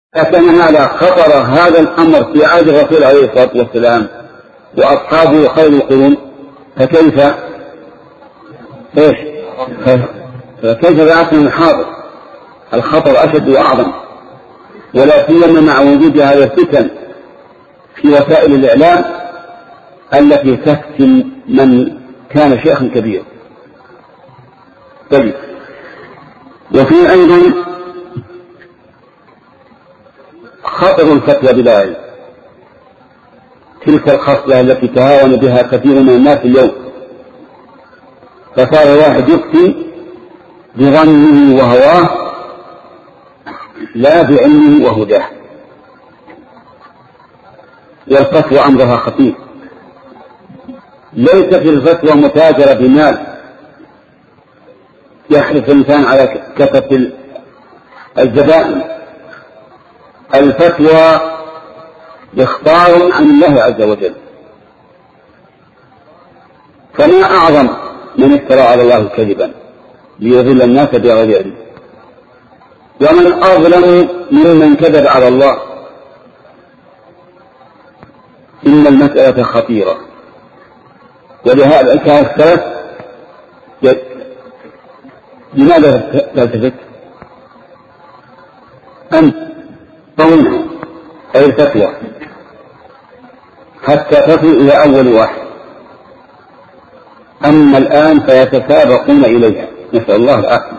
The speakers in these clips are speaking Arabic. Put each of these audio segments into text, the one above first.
فكان هذا خطر هذا الأمر في عهد الرسول عليه الصلاة والسلام وأصحابه خير القرون، فكيف بعثنا الحاضر؟ الخطر أشد وأعظم، ولا سيما مع وجود هذه الفتن في وسائل الإعلام التي تفتن من كان شيخا كبيرا. طيب، وفي أيضا خطر الفتوى بلا علم، تلك الخصلة التي تهاون بها كثير من الناس اليوم، فصار واحد يفتي بظنه وهواه لا بعلمه وهداه، والفتوى أمرها خطير. ليس في الفتوى متاجرة بمال يحرص الإنسان على كثرة الزبائن. الفتوى إخبار عن الله عز وجل، فما أعظم من افترى على الله كذبا ليضل الناس بغير علم، ومن أظلم ممن كذب على الله. إن المسألة خطيرة، ولهذا كان السلف لماذا تلتفت أنت طولها أي الفتوى حتى تصل إلى أول واحد، أما الآن فيتسابقون إليها، نسأل الله العافية.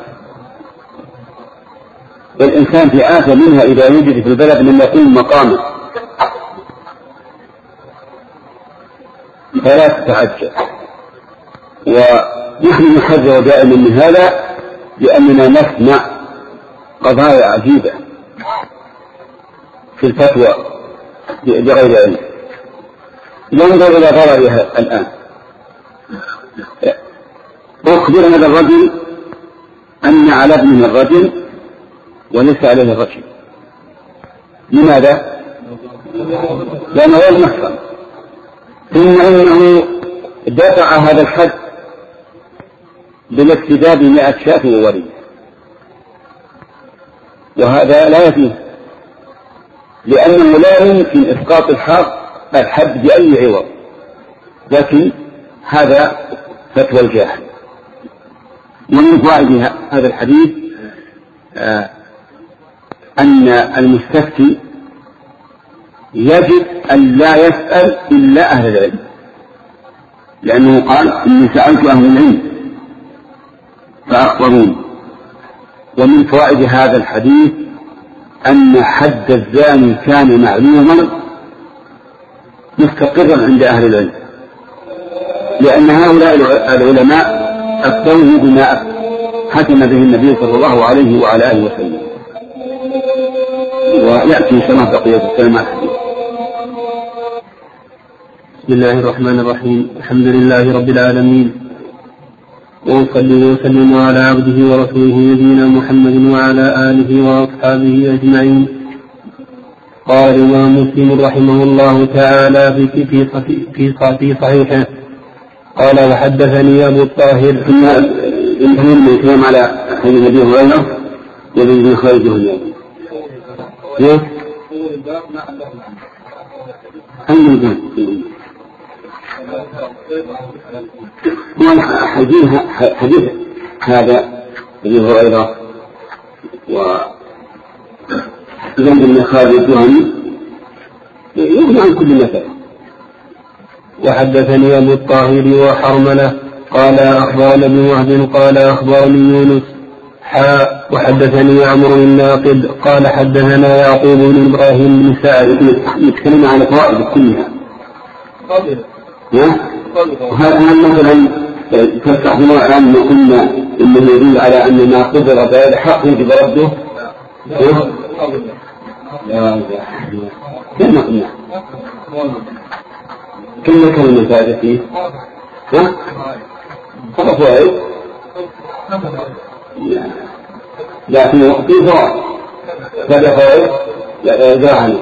والإنسان في آخر منها إذا يوجد في البلد من يقوم مقامه فلا تتعجل. ونحن نحذر دائما من هذا لأننا نسمع قضايا عجيبة في الفتوى بغير علم. ننظر إلى ضررها الآن. أخبر هذا الرجل أن على ابنه الرجل وليس عليه الرجل. لماذا؟ لأنه غير محرم، ثم إنه دفع هذا الحد بالاقتداء ب100 شاة ووري، وهذا لا يجوز، لأنه لا يمكن إسقاط الحد بأي عوض، لكن هذا فتوى الجاهل. ومن فوائد هذا الحديث أن المستفتي يجب أن لا يسأل إلا أهل العلم، لأنه قال إني سألت أهل العلم فأخبروني. ومن فوائد هذا الحديث أن حد الزاني كان معلوما مستقرا عند أهل العلم، لأن هؤلاء العلماء أفتوه بما حكم به النبي صلى الله عليه وعلى آله وسلم. ويأتي إن شاء الله بقية الكلمات. بسم الله الرحمن الرحيم. الحمد لله رب العالمين، وأصلي وسلم على عبده ورسوله نبينا محمد وعلى آله وأصحابه أجمعين. قال الإمام مسلم رحمه الله تعالى في صحيحه قال وحدثني أبو الطاهر من الكلام على حديث النبي هريرة ومن خارجه اليوم حديث هذا الذي هريرة وزيد بن خالد الجهني يغني عن كل مثل. وحدثني أبو الطاهر وحرملة قال أخبرنا ابن وهب قال أخبرني يونس وحدثني عمرو الناقد قال حدثنا يعقوب بن إبراهيم بن سعد. نتكلم على فوائد كلها. وهل مثلا تفتح بما الآن قلنا إنه يدل على أن ما قدر بغير حق يجب رده؟ كما قلنا كم كلمة فائدة فيه؟ هذا فوائد، لكن في فوائد هذا فوائد جاهل.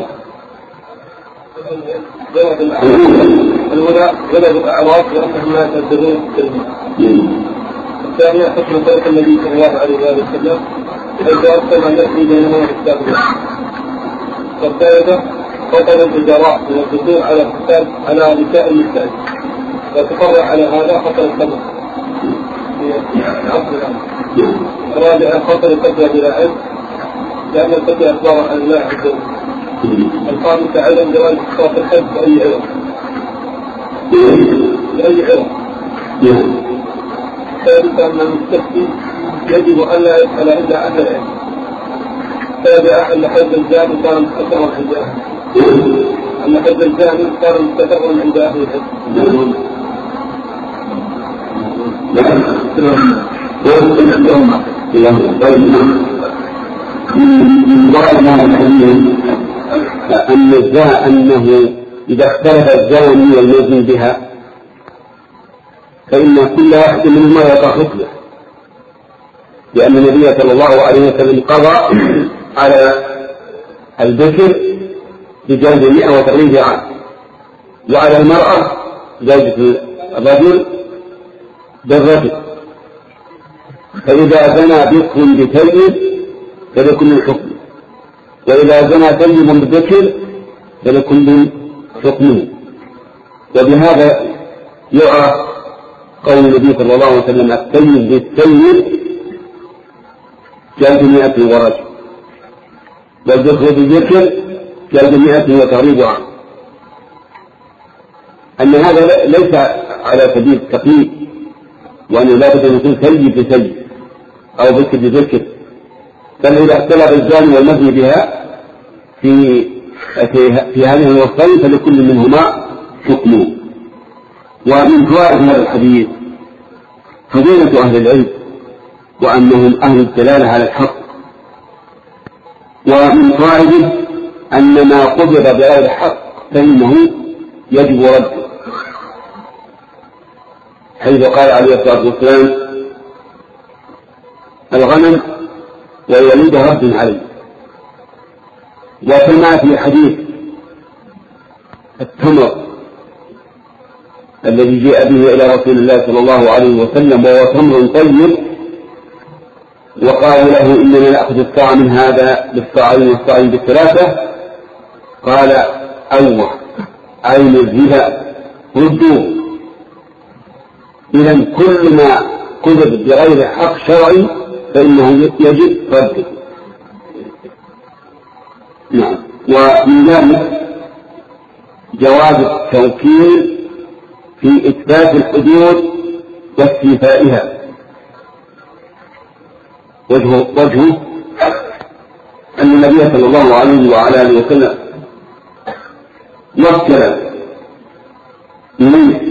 الأولى غلب الأعراض لأنهم لا يصدقون التلميذ. الثانية حكم النبي صلى الله عليه وسلم إذا أرسل أن يأتي بينهما بالتأويل. والثالثة خطر الإجراء والدخول على نساء المستأجر، وتفرع على هذا خطر القتل في العصر الآن. الرابعة خطر القتل بلا علم، لأن القتل أخبار عن الله عز وجل. الخامسة عدم جواز إسقاط الحد بأي عوض. الثالثة أن المستفتي يجب أن لا يسأل إلا أهل العلم. السابعة أن حد الزاني كان مستترا عند أهل أن حد الزاني كان مستترا عند أهل العلم. أنه إذا اختلف الزاني والمزني بها فإن كل واحد منهما يقع حكمه، لأن النبي صلى الله عليه وسلم قضى على الذكر بجلد 100 عام، وعلى المرأة زوجة الرجل بالرجل، فإذا زنى بكر بثيب فلكل الحكم، وإذا زنى ثيب بذكر فلكل حكمه. وبهذا يعرف قول النبي صلى الله عليه وسلم الثيب بالثيب جلد 100 ورجل، والذكر بالذكر جلد 100 وتغريب عام. أن هذا ليس على سبيل التقييد، وأنه لا بد أن يكون ثيب بثيب أو ذكر بذكر، بل إذا اختلف الزاني والمزني بها في هذه الوصفين فلكل منهما حكمه. ومن فوائد هذا الحديث فضيلة أهل العلم وأنهم أهل الدلالة على الحق، ومن فوائده أن ما قبض بغير حق فإنه يجب رده، حيث قال عليه الصلاة والسلام الغنم ويلد رد عليه. وكما في حديث التمر الذي جاء به إلى رسول الله صلى الله عليه وسلم وهو تمر طيب، وقالوا له إننا نأخذ الصاع من هذا بالصاعين والصاعين بالثلاثة، قال أوه أين الربا ردوه. إذن كل ما قبض بغير حق شرعي فإنه يجب رده. نعم. ومن ذلك جواز التوكيل في إثبات الحدود واستيفائها. وجهه أن النبي صلى الله عليه وعلى آله وسلم وكل إليه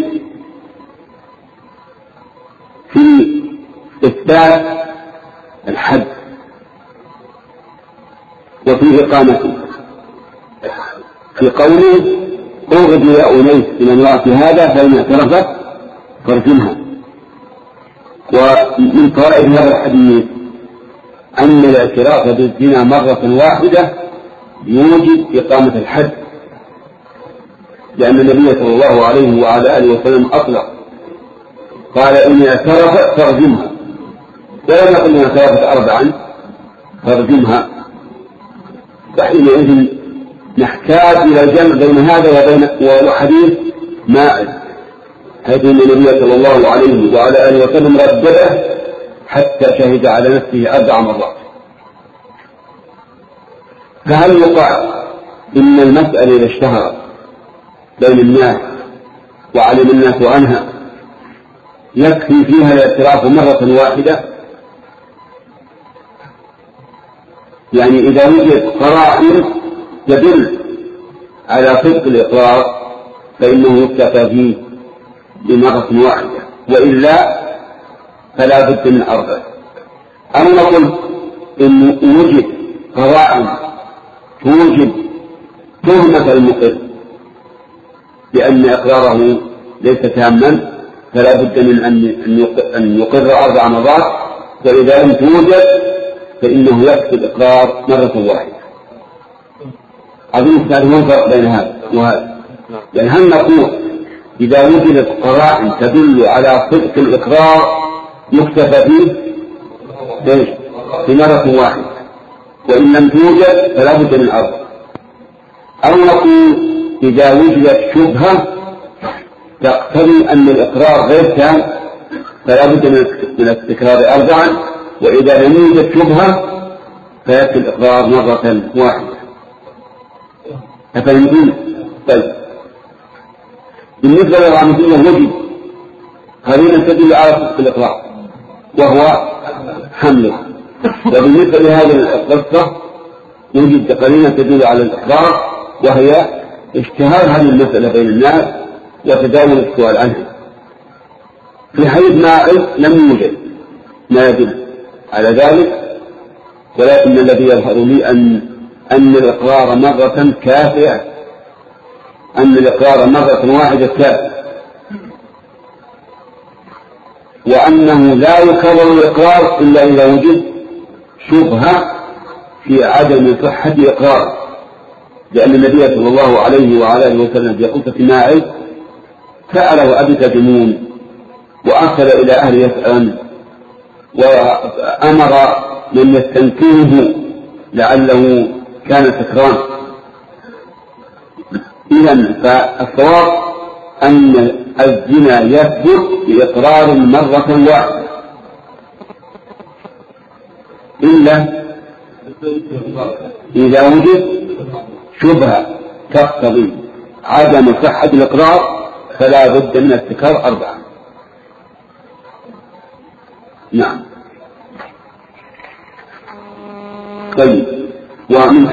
في إثبات الحد وفي إقامته، في قوله أغضي يا أنيس لمن يعطي هذا فإن اعترفت فارجمها. ومن فوائد هذا الحديث أن الاعتراف بالزنا مرة واحدة يوجب إقامة الحد، لأن النبي صلى الله عليه وعلى آله وسلم أطلق قال إن اعترفت فارجمها، ولم يقل إن اعترفت 4 فارجمها. فحينئذ نحتاج إلى الجمع بين هذا وبين حديث ماعز، حيث أن النبي صلى الله عليه وعلى آله وسلم ردده حتى شهد على نفسه 4 مرات. فهل يقع إن المسألة إذا اشتهرت بين الناس وعلم الناس عنها يكفي فيها الاعتراف مرة واحدة؟ يعني إذا وجد قرائن تدل على صدق الإقرار فإنه يكتفى فيه بمرة واحدة، وإلا فلا بد من 4. أو نقول إن وجد قرائن توجد تهمة المقر بأن إقراره ليس تاما، فلا بد من أن يقر 4 مرات، وإذا لم توجد فإنه يكفي الإقرار مرة واحدة. أظن تعرفون الفرق بين هذا وهذا. يعني هل نقول إذا وجدت قرائن تدل على صدق الإقرار يكتفى فيه في مرة واحدة، وإن لم توجد فلا بد من 4؟ أو نقول إذا وجدت شبهة تقتضي أن الإقرار غير تام فلا بد من التكرار 4، وإذا لم يوجد شبهة فيأتي الإقرار مرة واحدة. أفهمتم؟ طيب بالنسبة للغامضية وجد قرينة تدل على صدق الإقرار وهو حمله، وبالنسبة لهذه القصة يوجد قرينة تدل على الإقرار وهي اشتهار هذه المسألة بين الناس وتداول السؤال عنها. في حديث ماعز لم يوجد ما يدل على ذلك، ولكن الذي يظهر لي أن الإقرار مرة كافية، أن الإقرار مرة واحدة كافية، وأنه لا يكرر الإقرار إلا إذا وجد شبهة في عدم صحة إقرار، لأن النبي صلى الله عليه وعلى آله وسلم في قصة ماعز سأله أبي تدمون وأرسل إلى أهل يسأل وأمر من يستنكره لعله كان سكران. إذن فالصواب أن الزنا يثبت بإقرار مرة واحدة إلا إذا وجد شبهة تقتضي عدم صحة الإقرار فلا بد من التكرار 4. نعم. طيب ومن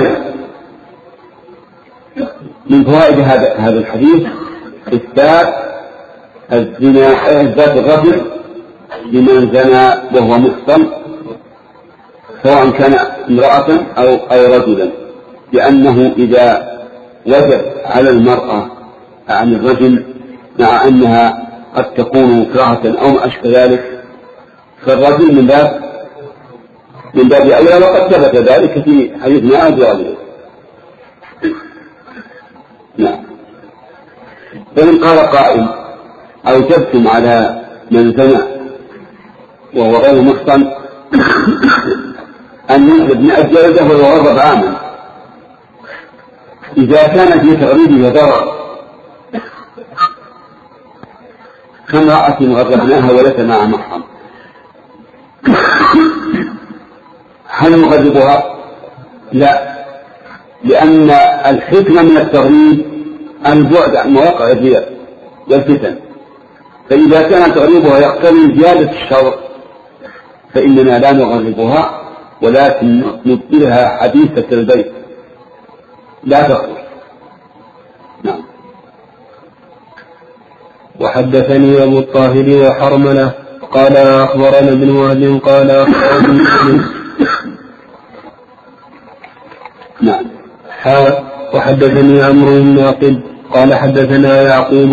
فوائد هذا الحديث إثبات الزنا، إثبات الرجل لمن زنى وهو محصن سواء كان امرأة أو رجلا، لأنه إذا وجب على المرأة عن الرجل مع أنها قد تكون كراهة أو ما أشبه ذلك فالرجل من باب أولى، وقد ثبت ذلك في حديث ماعز وغيره. نعم. فإن قال قائل أوجبتم على من زنى وهو غير محصن أن يجلد 100 جلدة ويغضب عاما، إذا كان في تغريبه ضرر كامرأة غربناها وليس مع محرم، هل نغربها؟ لا، لأن الحكمة من التغريب البعد عن مواقع الرياء والفتن، فإذا كان تغريبها يقتضي زيادة الشر فإننا لا نغربها ولكن نبدلها حديثة البيت لا تخرج. نعم. وحدثني أبو الطاهر وحرملة قال أخبرنا ابن وهب قال أخبرني نعم. وحدثني عمرو بن ناقد قال حدثنا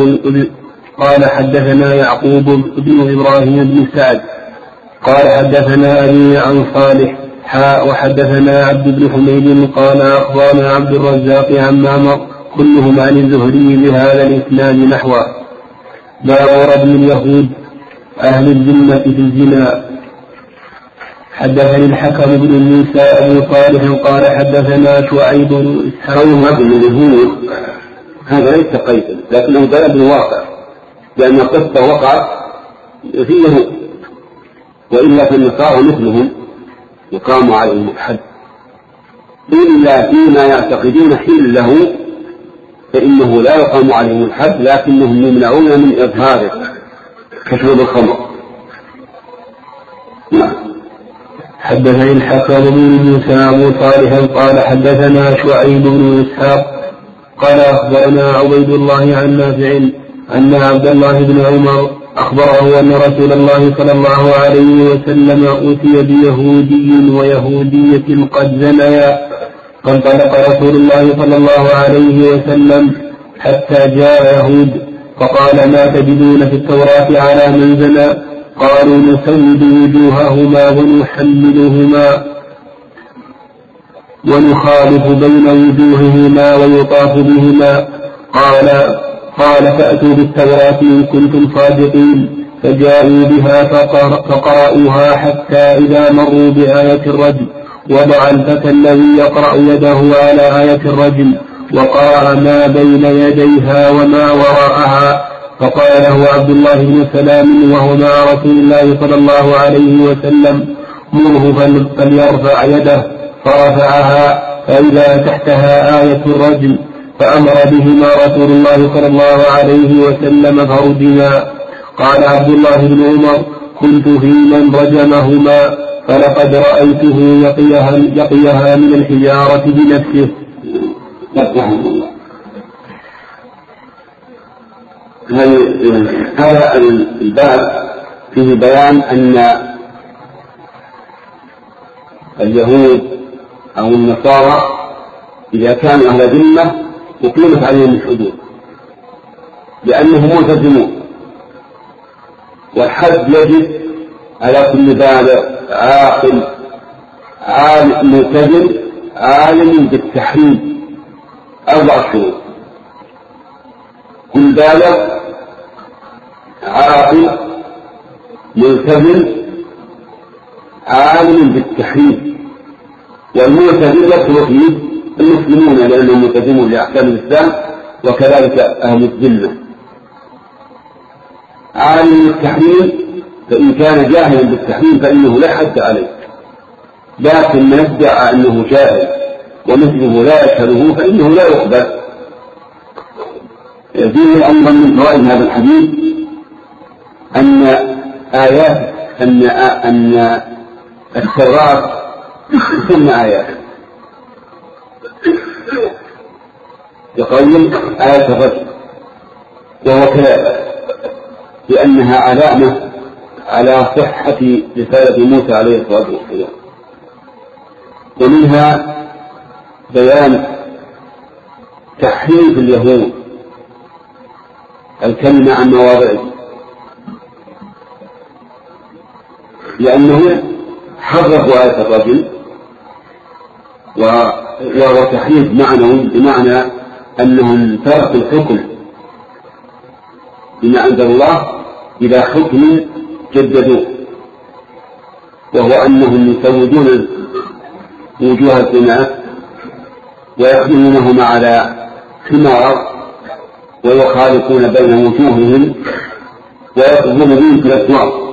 يعقوب بن إبراهيم بن سعد قال حدثنا أبي عن صالح وحدثنا عبد بن حميد قال أخبرنا عبد الرزاق عن معمر كلهم عن الزهري بهذا الإسناد نحوه. باب رجم اليهود أهل الذمة في الزنا. حدثني الحكم بن موسى أبو صالح قال حدثنا شعيب بن إسحاق. هذا ليس قيدا لكنه بلد الواقع، لأن القصة وقعت في يهود، وإلا فالنصارى مثلهم يقام عليهم الحد إلا فيما يعتقدون حل له فإنه لا يقام عليهم الحد، لكنهم يمنعون من إظهاره كشرب الخمر. حدثني الحكم بن موسى أبو صالح قال حدثنا شعيب بن إسحاق قال أخبرنا عبيد الله عن نافع أن عبد الله بن عمر أخبره أن رسول الله صلى الله عليه وسلم أتي بيهودي ويهودية قد زنيا، فانطلق رسول الله صلى الله عليه وسلم حتى جاء يهود فقال ما تجدون في التوراة على من زنى؟ قالوا نسود وجوههما ونحملهما ونخالف بين وجوههما ويطاف بهما. قال فأتوا بالتوراة إن كنتم صادقين، فجاءوا بها فقرأوها حتى إذا مروا بآية الرجم وضع الفتى الذي يقرأ يده على آية الرجم وقرأ ما بين يديها وما وراءها. فقال له عبد الله بن سلام وهو مع رسول الله صلى الله عليه وسلم: مره فليرفع يده. فرفعها فإذا تحتها آية الرجم، فأمر بهما رسول الله صلى الله عليه وسلم فرجما. قال عبد الله بن عمر: كنت في من رجمهما، فلقد رأيته يقيها من الحجارة بنفسه. هذا الباب فيه بيان أن اليهود أو النصارى إذا كانوا أهل ذمة أقيمت عليهم الحدود لأنهم ملتزمون، والحد يجب على كل بالغ عاقل عالم ملتزم عالم بالتحريم 4 شروط: كل بالغ عاقل ملتزم عالم بالتحريم. والملتزم يدخل فيه المسلمون لأنهم ملتزمون لأحكام الإسلام، وكذلك أهل الذمة. عالم بالتحريم فإن كان جاهلا بالتحريم فإنه لا حد عليه، لكن من ادعى أنه جاهل ومثله لا يشهده فإنه لا يقبل. فيه أيضا من فوائد هذا الحديث أن آيات أن التوراة تسمى آيات، يقول آية الرجم، وهو كذلك لأنها علامة على صحة رسالة موسى عليه الصلاة والسلام. ومنها بيان تحريف اليهود الكلمة عن مواضعه، لأنه حرفوا آية الرجل، وهو تحريف معنوي بمعنى أنهم تركوا الحكم بما أنزل الله إلى حكم جددوه، وهو أنهم يسودون وجوه الزنا ويحملونهما على حمار ويخالفون بين وجوههم ويطلبون بهم في الأسواق.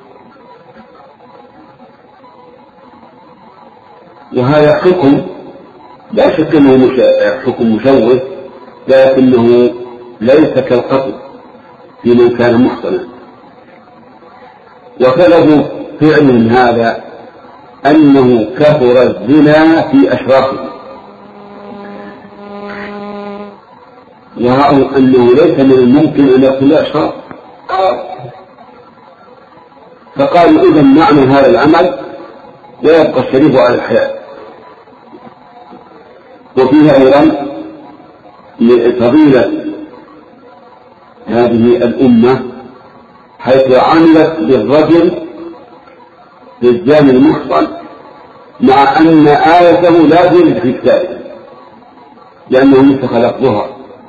وهذا حكم لا شك أنه حكم مشوه، لكنه ليس كالقتل في من كان محصنا. وسبب فعلهم هذا أنه كثر الزنا في أشرافهم، ورأوا أنه ليس من الممكن أن يكون أشراف، فقالوا إذا نعمل هذا العمل ويبقى الشريف على الحياة. وفيها أيضا فضيلة هذه الأمة حيث عملت بالرجل للزاني المحصن مع أن آيته لا زالت في كتابه لأنه نسخ لفظها.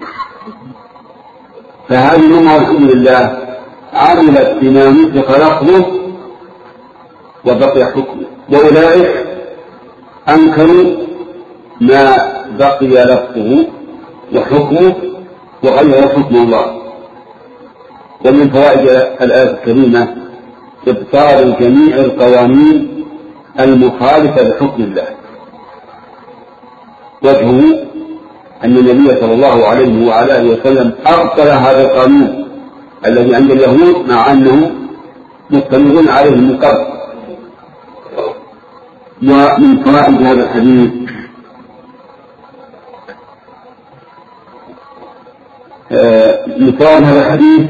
فهذه الأمة الحمد لله عملت بما نسخ لفظه وبقي حكمه، وأولئك أنكروا ما بقي لفظه وحكمه وغير حكم الله. ومن فوائد الآية الكريمة إبطال جميع القوانين المخالفة لحكم الله. وجهه أن النبي صلى الله عليه وعلى آله وسلم أبطل هذا القانون الذي عند اليهود مع أنه مستمرون عليه من قبل. ومن فوائد هذا الحديث مثال هذا الحديث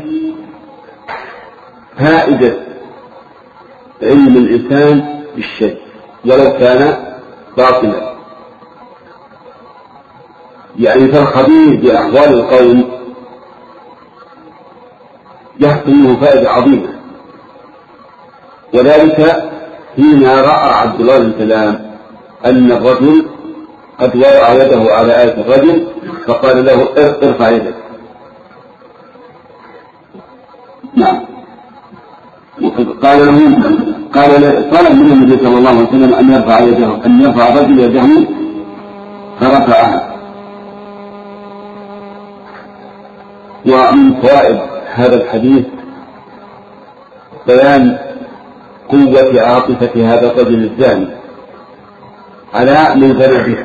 فائدة علم الإنسان بالشيء ولو كان باطلا، يعني فالخبير بأحوال القوم يحصل منه فائدة عظيمة. وذلك حين رأى عبد الله بن سلام أن الرجل قد وضع يده على آية الرجل فقال له ارفع يدك. نعم. طلب منه النبي صلى الله عليه وسلم أن يرفع الرجل يده فرفعها. ومن فوائد هذا الحديث بيان قوة عاطفة هذا الرجل الزاني على من زنى به،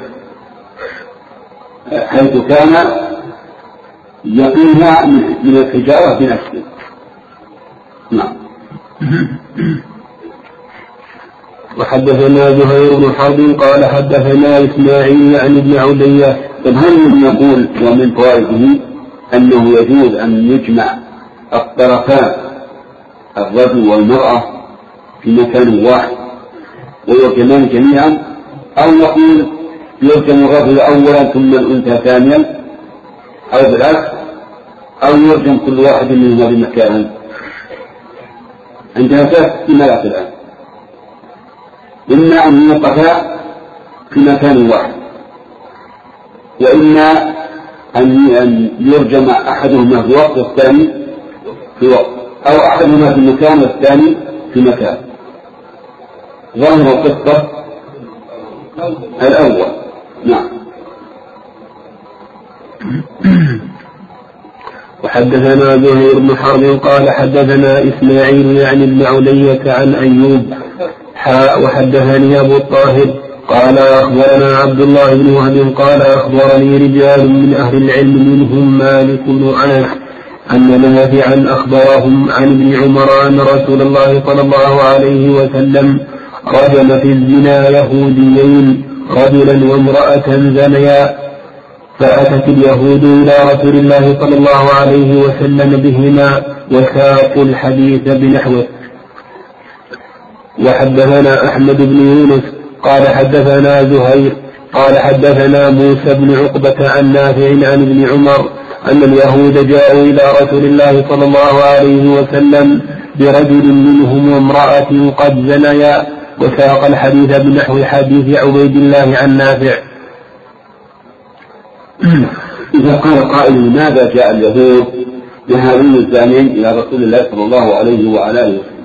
حيث كان يقيها من الحجارة بنفسه. نعم. وحدثنا زهير بن حرب قال حدثنا إسماعيل عن ابن علية. هل نقول ومن فوائده أنه يجوز أن يجمع الطرفان الرجل والمرأة في مكان واحد ويرجمان جميعا، أو نقول يرجم الرجل أولا ثم الأنثى ثانيا، أو بالعكس، أو يرجم كل واحد منهما بمكان؟ عندنا ثلاث احتمالات الآن: إما أن يوقفا في مكان واحد، وإما أن يرجم أحدهما في وقت والثاني في وقت، أو أحدهما في مكان والثاني في مكان. ظاهر القصة الأول. نعم. وحدثنا زهير بن حرب قال حدثنا إسماعيل يعني ابن علية عن أيوب وحدثني أبو الطاهر قال أخبرنا عبد الله بن وهب قال أخبرني رجال من أهل العلم منهم مالك بن أنس أن نافعا أخبرهم عن ابن عمر أن رسول الله صلى الله عليه وسلم رجم في الزنا يهوديين رجلا وامرأة زنيا، فأتت اليهود إلى رسول الله صلى الله عليه وسلم بهما وساقوا الحديث بنحوه. وحدثنا أحمد بن يونس قال حدثنا زهير قال حدثنا موسى بن عقبة عن نافع عن ابن عمر أن اليهود جاءوا إلى رسول الله صلى الله عليه وسلم برجل منهم وامرأة قد زنيا، وساق الحديث بنحو حديث عبيد الله عن نافع. إذا قال قائل لماذا جاء اليهود بهذين الزانين إلى رسول الله صلى الله عليه وعلى آله وسلم؟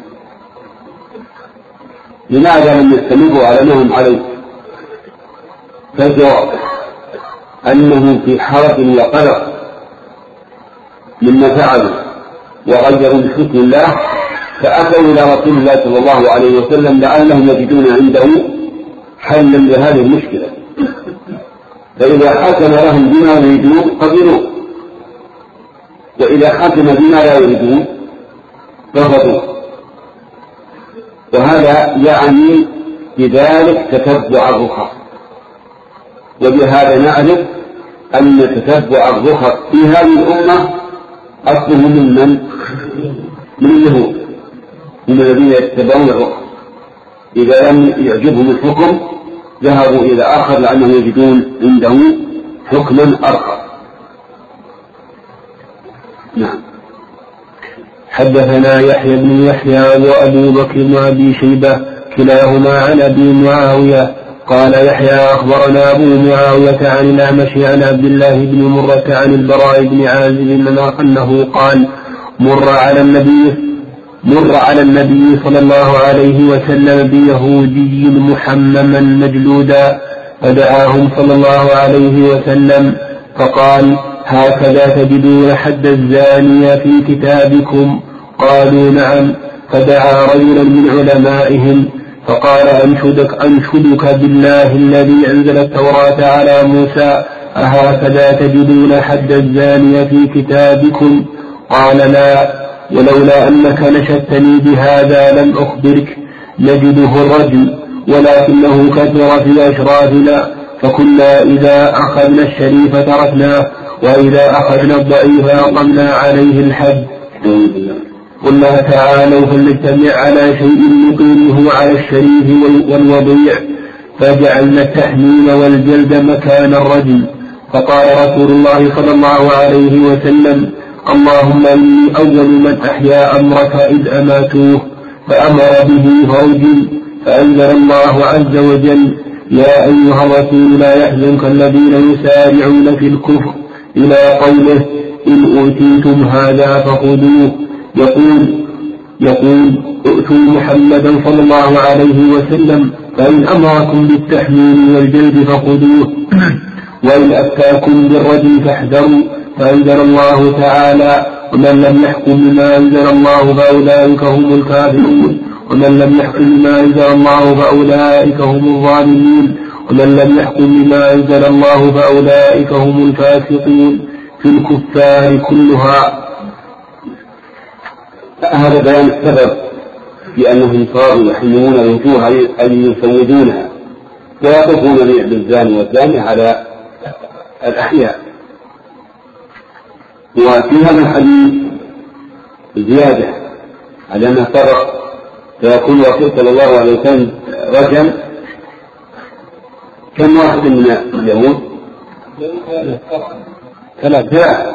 لماذا لم يستمروا على ما هم عليه؟ فالجواب أنهم في حرج وقلق مما فعلوا وغيروا من حكم الله، فأتوا إلى رسول الله صلى الله عليه وسلم لعلهم يجدون عنده حلا لهذه المشكلة، فإذا حكم لهم بما يريدون قبلوا، وإذا حكم بما لا يريدون رفضوا. وهذا يعني بذلك تتبع الرخص، وبهذا نعرف أن تتبع الرخص في هذه الأمة أصله من اليهود، هم الذين يتبعون الرخص، إذا لم يعجبهم الحكم ذهبوا إلى آخر لأنهم يجدون عنده حكما أرخص. نعم. حدثنا يحيى بن يحيى وأبو بكر بن أبي شيبة كلاهما عن أبي معاوية قال يحيى أخبرنا أبو معاوية عن الأعمش عن عبد الله بن مرة عن البراء بن عازب أنه قال مر على النبي صلى الله عليه وسلم بيهودي محمما مجلودا، فدعاهم صلى الله عليه وسلم فقال هكذا تجدون حد الزانية في كتابكم؟ قالوا نعم. فدعا رجلا من علمائهم فقال أنشدك بالله الذي أنزل التوراة على موسى أهكذا تجدون حد الزانية في كتابكم؟ قال لا، ولولا أنك نشدتني بهذا لم أخبرك. نجده الرجل ولكنه كثر في أشرافنا، فكنا إذا أخذنا الشريف تركناه، وإذا أخذنا الضعيف أقمنا عليه الحد. قلنا تعالوا فلنجتمع على شيء نقيمه على الشريف والوضيع، فجعلنا التحميل والجلد مكان الرجل. فقال رسول الله صلى الله عليه وسلم اللهم إني أول من أحيا أمرك إذ أماتوه، فأمر به فرجل. فأنزل الله عز وجل يا أيها الرسول لا يحزنك الذين يسارعون في الكفر إلى قوله إن أوتيتم هذا فخذوه. يقول ائتوا محمدا صلى الله عليه وسلم فإن أمركم بالتحميل والجلد فخذوه، وإن أفتاكم بالرجل فاحذروا، فأنزل الله تعالى: ومن لم يحكم بما أنزل الله فأولئك هم الكافرون. ومن لم يحكم بما أنزل الله فأولئك هم الظالمون. ومن لم يحكم بما أنزل الله فأولئك هم الفاسقون. في الكفار كلها. هذا بيان السبب في أنهم صاروا يحملون الوجوه أن يسودونها ويقفون بالزاني والزانية على الأحياء. وفي هذا الحديث زيادة على أنه فرق، فيقول الرسول صلى الله عليه وسلم: رجل كم واحد من اليهود؟ ثلاثة،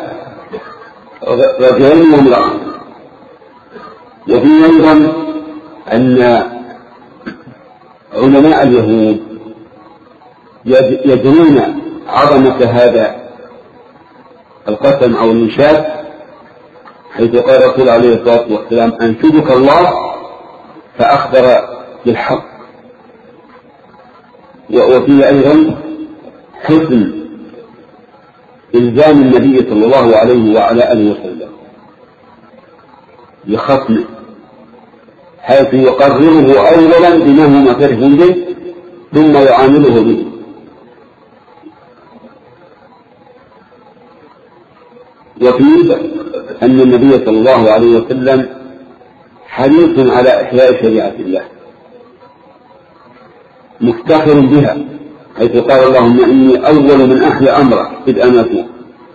رجلين وامرأة. وفي أيضا أن علماء اليهود يدرون عظمة هذا القسم أو الإنشاد، حيث قال الرسول عليه الصلاة والسلام: أنشدك الله، فأخبر بالحق. وفي أيضا حسن إلزام النبي صلى الله عليه وعلى آله وسلم لخصمه، حيث يقرره أولا بما هو معترف به ثم يعامله به. وفيه أن النبي صلى الله عليه وسلم حريص على إحياء شريعة الله، مفتخر بها، حيث قال: اللهم إني أول من أحيا أمره إذ أنا فيه.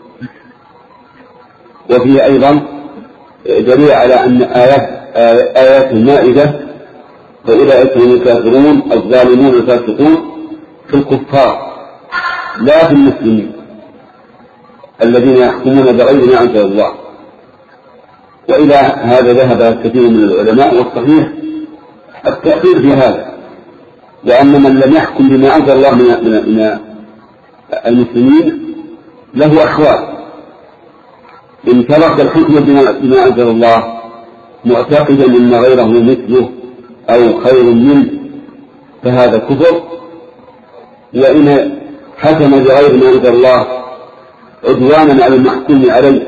وفيه أيضا دليل على أن آيات المائدة: فأولئك هم الكافرون الظالمون الفاسقون، في الكفار لا في المسلمين الذين يحكمون بغير ما أنزل الله. وإلى هذا ذهب كثير من العلماء، والصحيح التأخير في هذا، لأن من لم يحكم بما أنزل الله من المسلمين له أحوال. إن ترك الحكم بما أنزل الله معتقدا أن غيره مثله أو خير منه فهذا كفر، وإن حكم بغير ما أنزل الله عدوانا على المحكوم عليه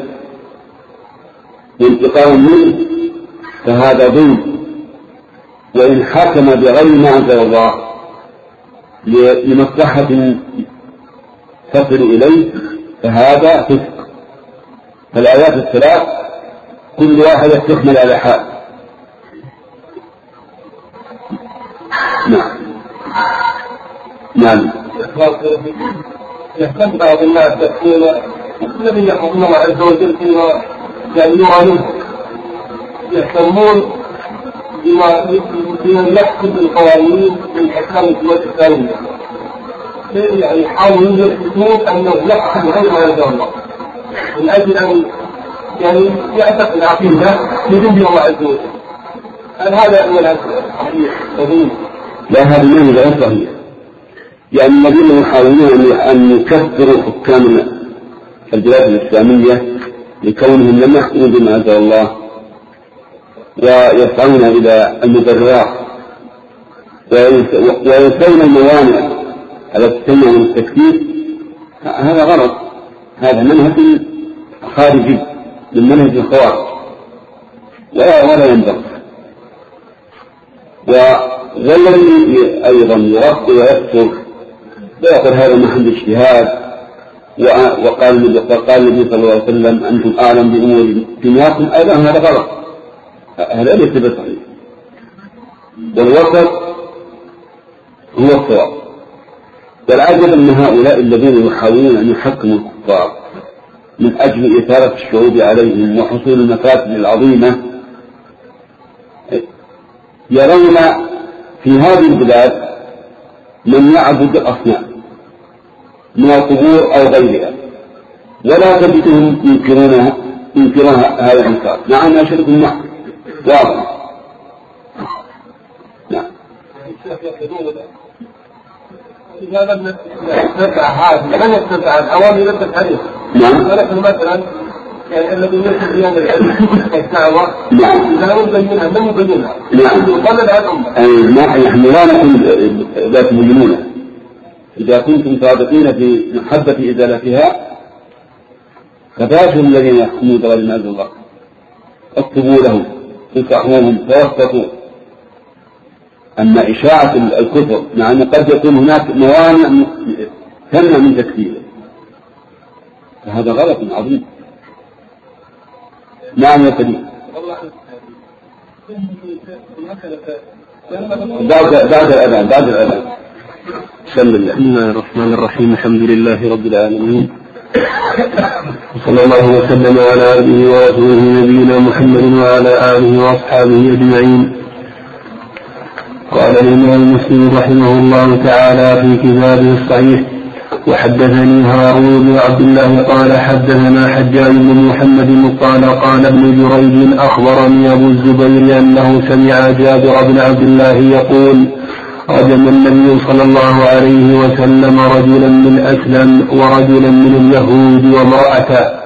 وانتقام منه فهذا ظلم، وإن حكم بغير ما أنزل الله لمصلحة تصل إليه فهذا فسق. فالآيات الثلاث كل واحدة تحمل على حال. نعم. يهتم بعض الناس يقول الذين يحفظون الله عز وجل فيما يعنون يهتمون بما يحكم القوانين من أحكام الإسلامية، يعني يحاولون يثبتون أنه يحكم غير ما أنزل الله من أجل أن يعني يعتقد العقيدة بدون الله عز وجل. هل هذا هو صحيح؟ لا، هذا من غير صحيح. يعني الذين يحاولون أن يكفروا حكام البلاد الإسلامية لكونهم لم يحكموا بما أنزل الله ويسعون إلى المبررات وينسون الموانع التي تمنع من التكفير، هذا غلط. هذا منهج خارجي من منهج الخوارج ولا ينبغي. والذي أيضا يغطي ويكفر ويقول هذا محل اجتهاد، وقال النبي صلى الله عليه وسلم: أنتم أعلم بأمور دنياكم، أيضا هذا غلط، هذا ليس بصحيح. والوسط هو الصواب. والعجب أن هؤلاء الذين يحاولون أن يحكموا الكفار من أجل إثارة الشعوب عليهم وحصول المفاسد العظيمة يرون في هذه البلاد من يعبد الأصنام من القبور أو غيرها، ولا تجدهم ينكرون هذا الإنكار مع أن شركهم معه واضح. نعم. إذا لم نتبع هذا من يتبع الأوامر يتبع عليه. نعم. ولكن مثلا يعني الذي يكتب بيان العلم الدعوة إذا لم يبينها لم يبينها. نعم. يقلل على الأمة. نحن لا نقول لا تبينونها. إذا كنتم صادقين في محبة إزالتها فباشروا الذين يحكمون بغير ما أنزل الله، اكتبوا لهم انصحوهم توسطوا. أما إشاعة الكفر مع أن قد يكون هناك موانع تمنع من تكفيره فهذا غلط عظيم. نعم يا كريم. بعد الأذان بسم الله الرحمن الرحيم. الحمد لله رب العالمين، وصلى الله وسلم على عبده ورسوله نبينا محمد وعلى آله وأصحابه أجمعين. قال الإمام مسلم رحمه الله تعالى في كتابه الصحيح: وحدثني هارون بن عبد الله قال حدثنا حجاج بن محمد قال ابن جريج أخبرني أبو الزبير أنه سمع جابر بن عبد الله يقول: رجم النبي صلى الله عليه وسلم رجلا من أسلم ورجلا من اليهود وامرأة.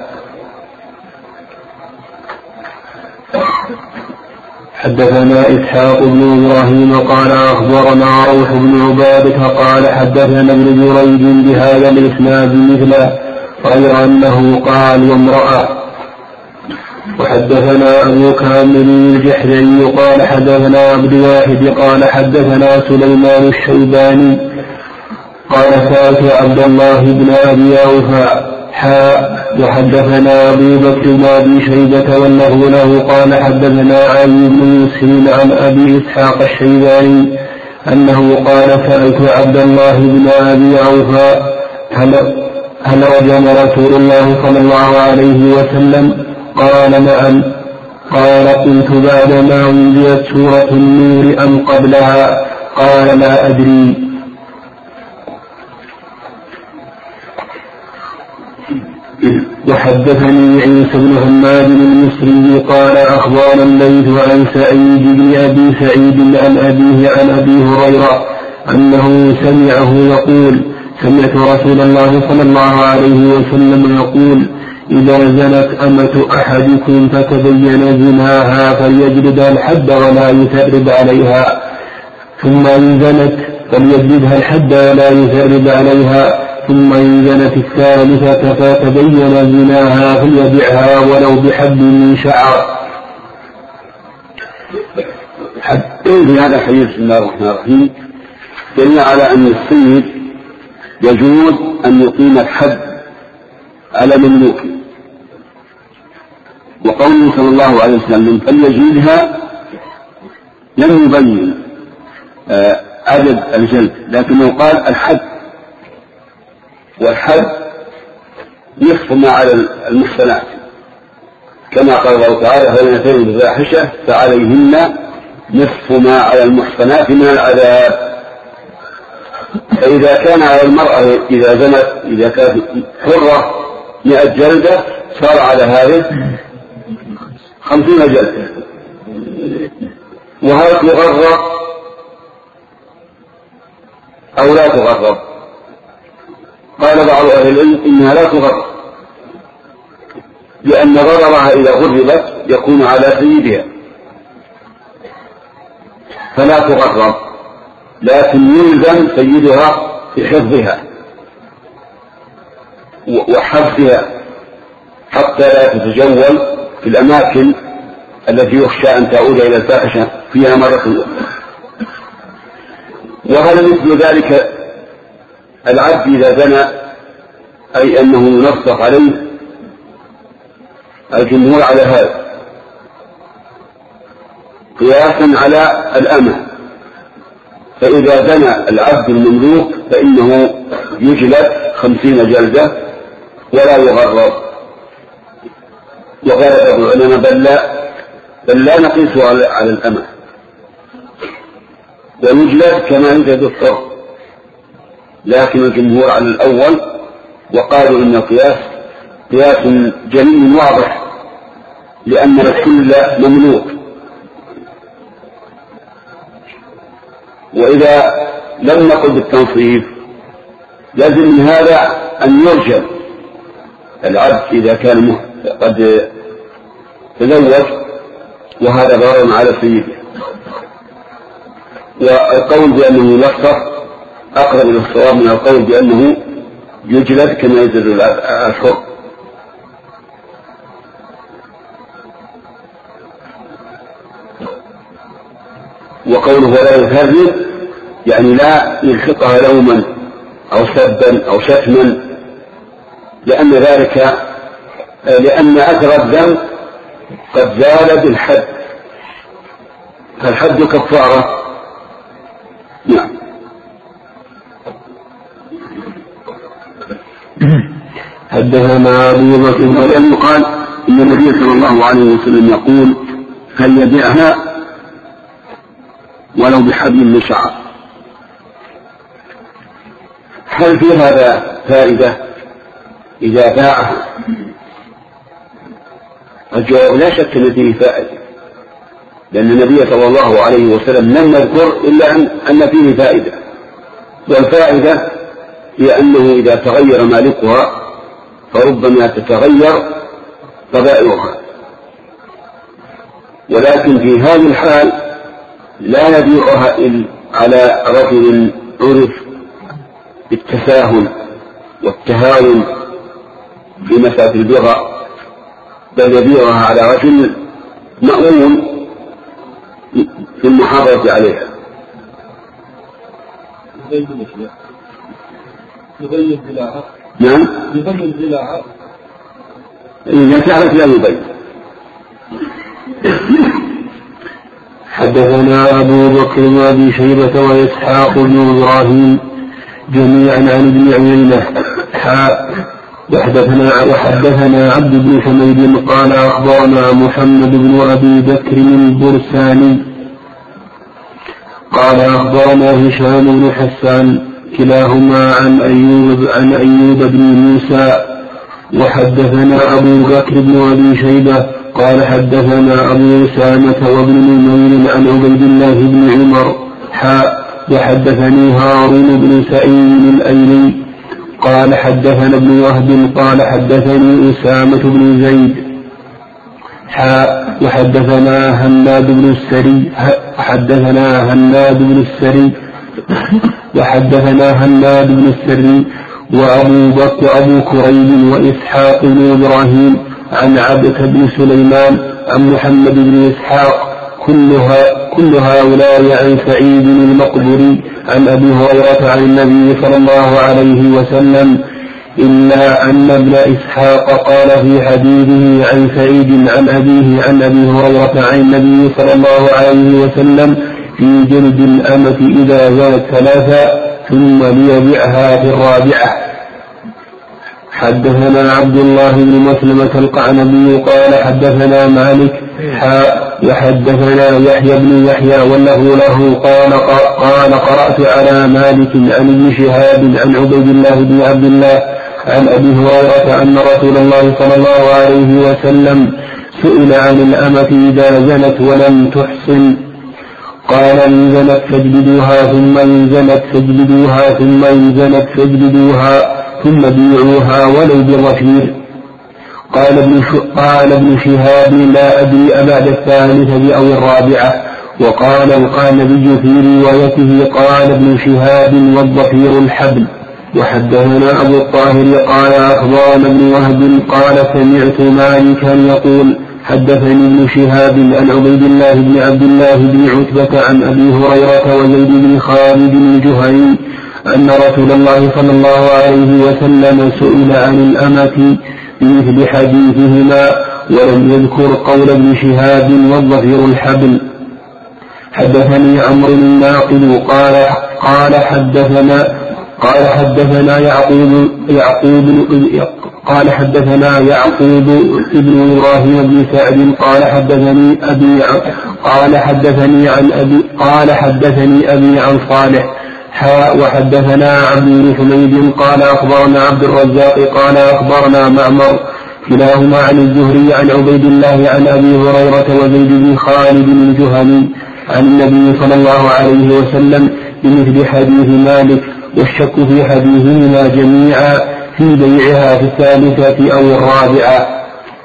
حدثنا إسحاق بن إبراهيم قال أخبرنا روح بن عبادة قال حدثنا ابن جريج بهذا الإسناد مثله غير أنه قال وامرأة. وحدثنا أبو كامل الجحري قال حدثنا عبد الواحد قال حدثنا سليمان الشيباني قال سألت عبد الله بن أبي أوفى وحدثنا أبو بكر بن أبي شيبة واللفظ له قال حدثنا علي بن مسلم عن أبي إسحاق الشيباني أنه قال سألت عبد الله بن أبي أوفى هل رجم رسول الله صلى الله عليه وسلم؟ قال نعم. قال قلت بعدما أنزلت سورة النور أم قبلها؟ قال لا أدري. وحدثني عيسى بن حماد المصري قال أخبرنا الليث عن سعيد بن أبي سعيد عن أبيه عن أبي هريرة أنه سمعه يقول: سمعت رسول الله صلى الله عليه وسلم يقول: إذا زنت أمة أحدكم فتبين زناها فليجلدها الحد ولا يثرب عليها، ثم إن زنت فليجلدها الحد ولا يثرب عليها، ثم إن زنت الثالثة فتبين زناها فليبعها ولو بحبل من شعر. في هذا الحديث بسم الله الرحمن الرحيم دل على أن السيد يجوز أن يقيم الحد على مملوك، وقوله صلى الله عليه وسلم فليجلدها لم يبين عدد الجلد، لكنه قال الحد، والحد نصف ما على المحصنات كما قال الله تعالى: فإن أتينا بفاحشة فعليهن نصف ما على المحصنات من العذاب. فإذا كان على المرأة إذا زنت إذا كانت حرة 100 جلدة صار على هذه 50 جلدة. وهل تغرب أو لا تغرب؟ قال بعض أهل العلم إنها لا تغرب، لأن غررها إذا غربت يكون على سيدها فلا تغرب، لكن يلزم سيدها في حفظها وحبسها حتى لا تتجول في الأماكن التي يخشى أن تعود إلى الفاحشة فيها مرة أخرى. وهل مثل ذلك العبد إذا زنى أي أنه ينصف عليه؟ الجمهور على هذا قياسا على الأمة، فإذا زنى العبد المملوك فإنه يجلد 50 جلدة ولا يغرب. وقال بعض العلماء بل لا نقيس على الأمة، ونجلد كما يجلد الصرف، لكن الجمهور على الأول وقالوا إن القياس قياس جليل واضح، لأن الكل مملوك. وإذا لم نقل بالتنصيف لازم من هذا أن يرجم العبد إذا كان قد تزوج، وهذا ضرر على سيده. والقول بأنه يلصق أقرب إلى الصواب من القول بأنه يجلد كما يجلد الحر. وقوله ولا يكذب يعني لا يلحقها لوما أو سبا أو شتما، لأن أثر الذنب قد زال بالحد، فالحد كفارة. نعم. حدثنا أبو بكر ولأنه قال إن النبي صلى الله عليه وسلم يقول فليبيعها ولو بحبل من شعر. هل في هذا فائدة إذا باعها؟ الجواب لا شك أن فيه فائدة، لأن النبي صلى الله عليه وسلم لم يذكر إلا أن فيه فائدة، والفائدة هي أنه إذا تغير مالكها فربما تتغير طبائعها، ولكن في هذه الحال لا يبيعها على رجل عرف بالتساهل والتهاون في مسألة البغاء، بل يبيعها على رجل مأمون في المحافظة عليها. يبين بلاها. نعم. يبين بلاها. إذا تعرف لا يبين. حدثنا أبو بكر وأبي شيبة وإسحاق بن إبراهيم جميعا عن ابن عيينة وحدثنا عبد بن حميد قال أخبرنا محمد بن أبي بكر البرساني قال أخبرنا هشام بن حسان كلاهما عن أيوب بن موسى. وحدثنا أبو بكر بن أبي شيبة قال حدثنا أبو أسامة وابن نمير عن عبيد الله بن عمر وحدثني هارون بن سعيد الأيلي قال حدثنا ابن وهب قال حدثني أسامة بن زيد وحدثنا هناد بن السري وأبو بكر أبو كريب وإسحاق بن إبراهيم عن عبدة بن سليمان عن محمد بن إسحاق كل هؤلاء عن سعيد المقبري عن أبي هريرة عن النبي صلى الله عليه وسلم، إلا أن ابن إسحاق قال في حديثه عن سعيد عن أبيه عن أبي هريرة عن النبي صلى الله عليه وسلم في جلد الأمة إذا زالت ثلاثا ثم ليبيعها في الرابعة. حدثنا عبد الله بن مسلمة القعنبي قال حدثنا مالك وحدثنا يحيى بن يحيى وله قال قرأت على مالك عن ابن شهاب عن عبيد الله بن عبد الله عن أبي هريرة أن رسول الله صلى الله عليه وسلم سئل عن الأمة إذا زنت ولم تحصن قال إن زنت فاجلدوها ثم إن زنت فاجلدوها ثم إن زنت فاجلدوها ثم بيعوها ولو بالرشير. قال ابن شهاب لا أدري أبعد الثالثة أو الرابعة. وقال القانبي في روايته قال ابن شهاب والضفير الحبل. وحدثنا أبو الطاهر قال أخبرنا ابن وهب قال سمعت مالكا يقول حدثني ابن شهاب عن عبيد الله بن عبد الله بن عتبة عن أبي هريرة وزيد بن خالد الجهني أن رسول الله صلى الله عليه وسلم سئل عن الأمة بمثل حديثهما ولم يذكر قول ابن شهاب والضفير الحبل. حدثني عمرو الناقد قال حدثنا يعقوب بن إبراهيم بن سعد قال حدثني أبي عن صالح وحدثنا عبد بن حميد قال أخبرنا عبد الرزاق قال أخبرنا معمر كلاهما عن الزهري عن عبيد الله عن أبي هريرة وزيد بن خالد الجهني عن النبي صلى الله عليه وسلم بمثل حديث مالك، والشك في حديثهما جميعا في بيعها في الثالثة أو الرابعة.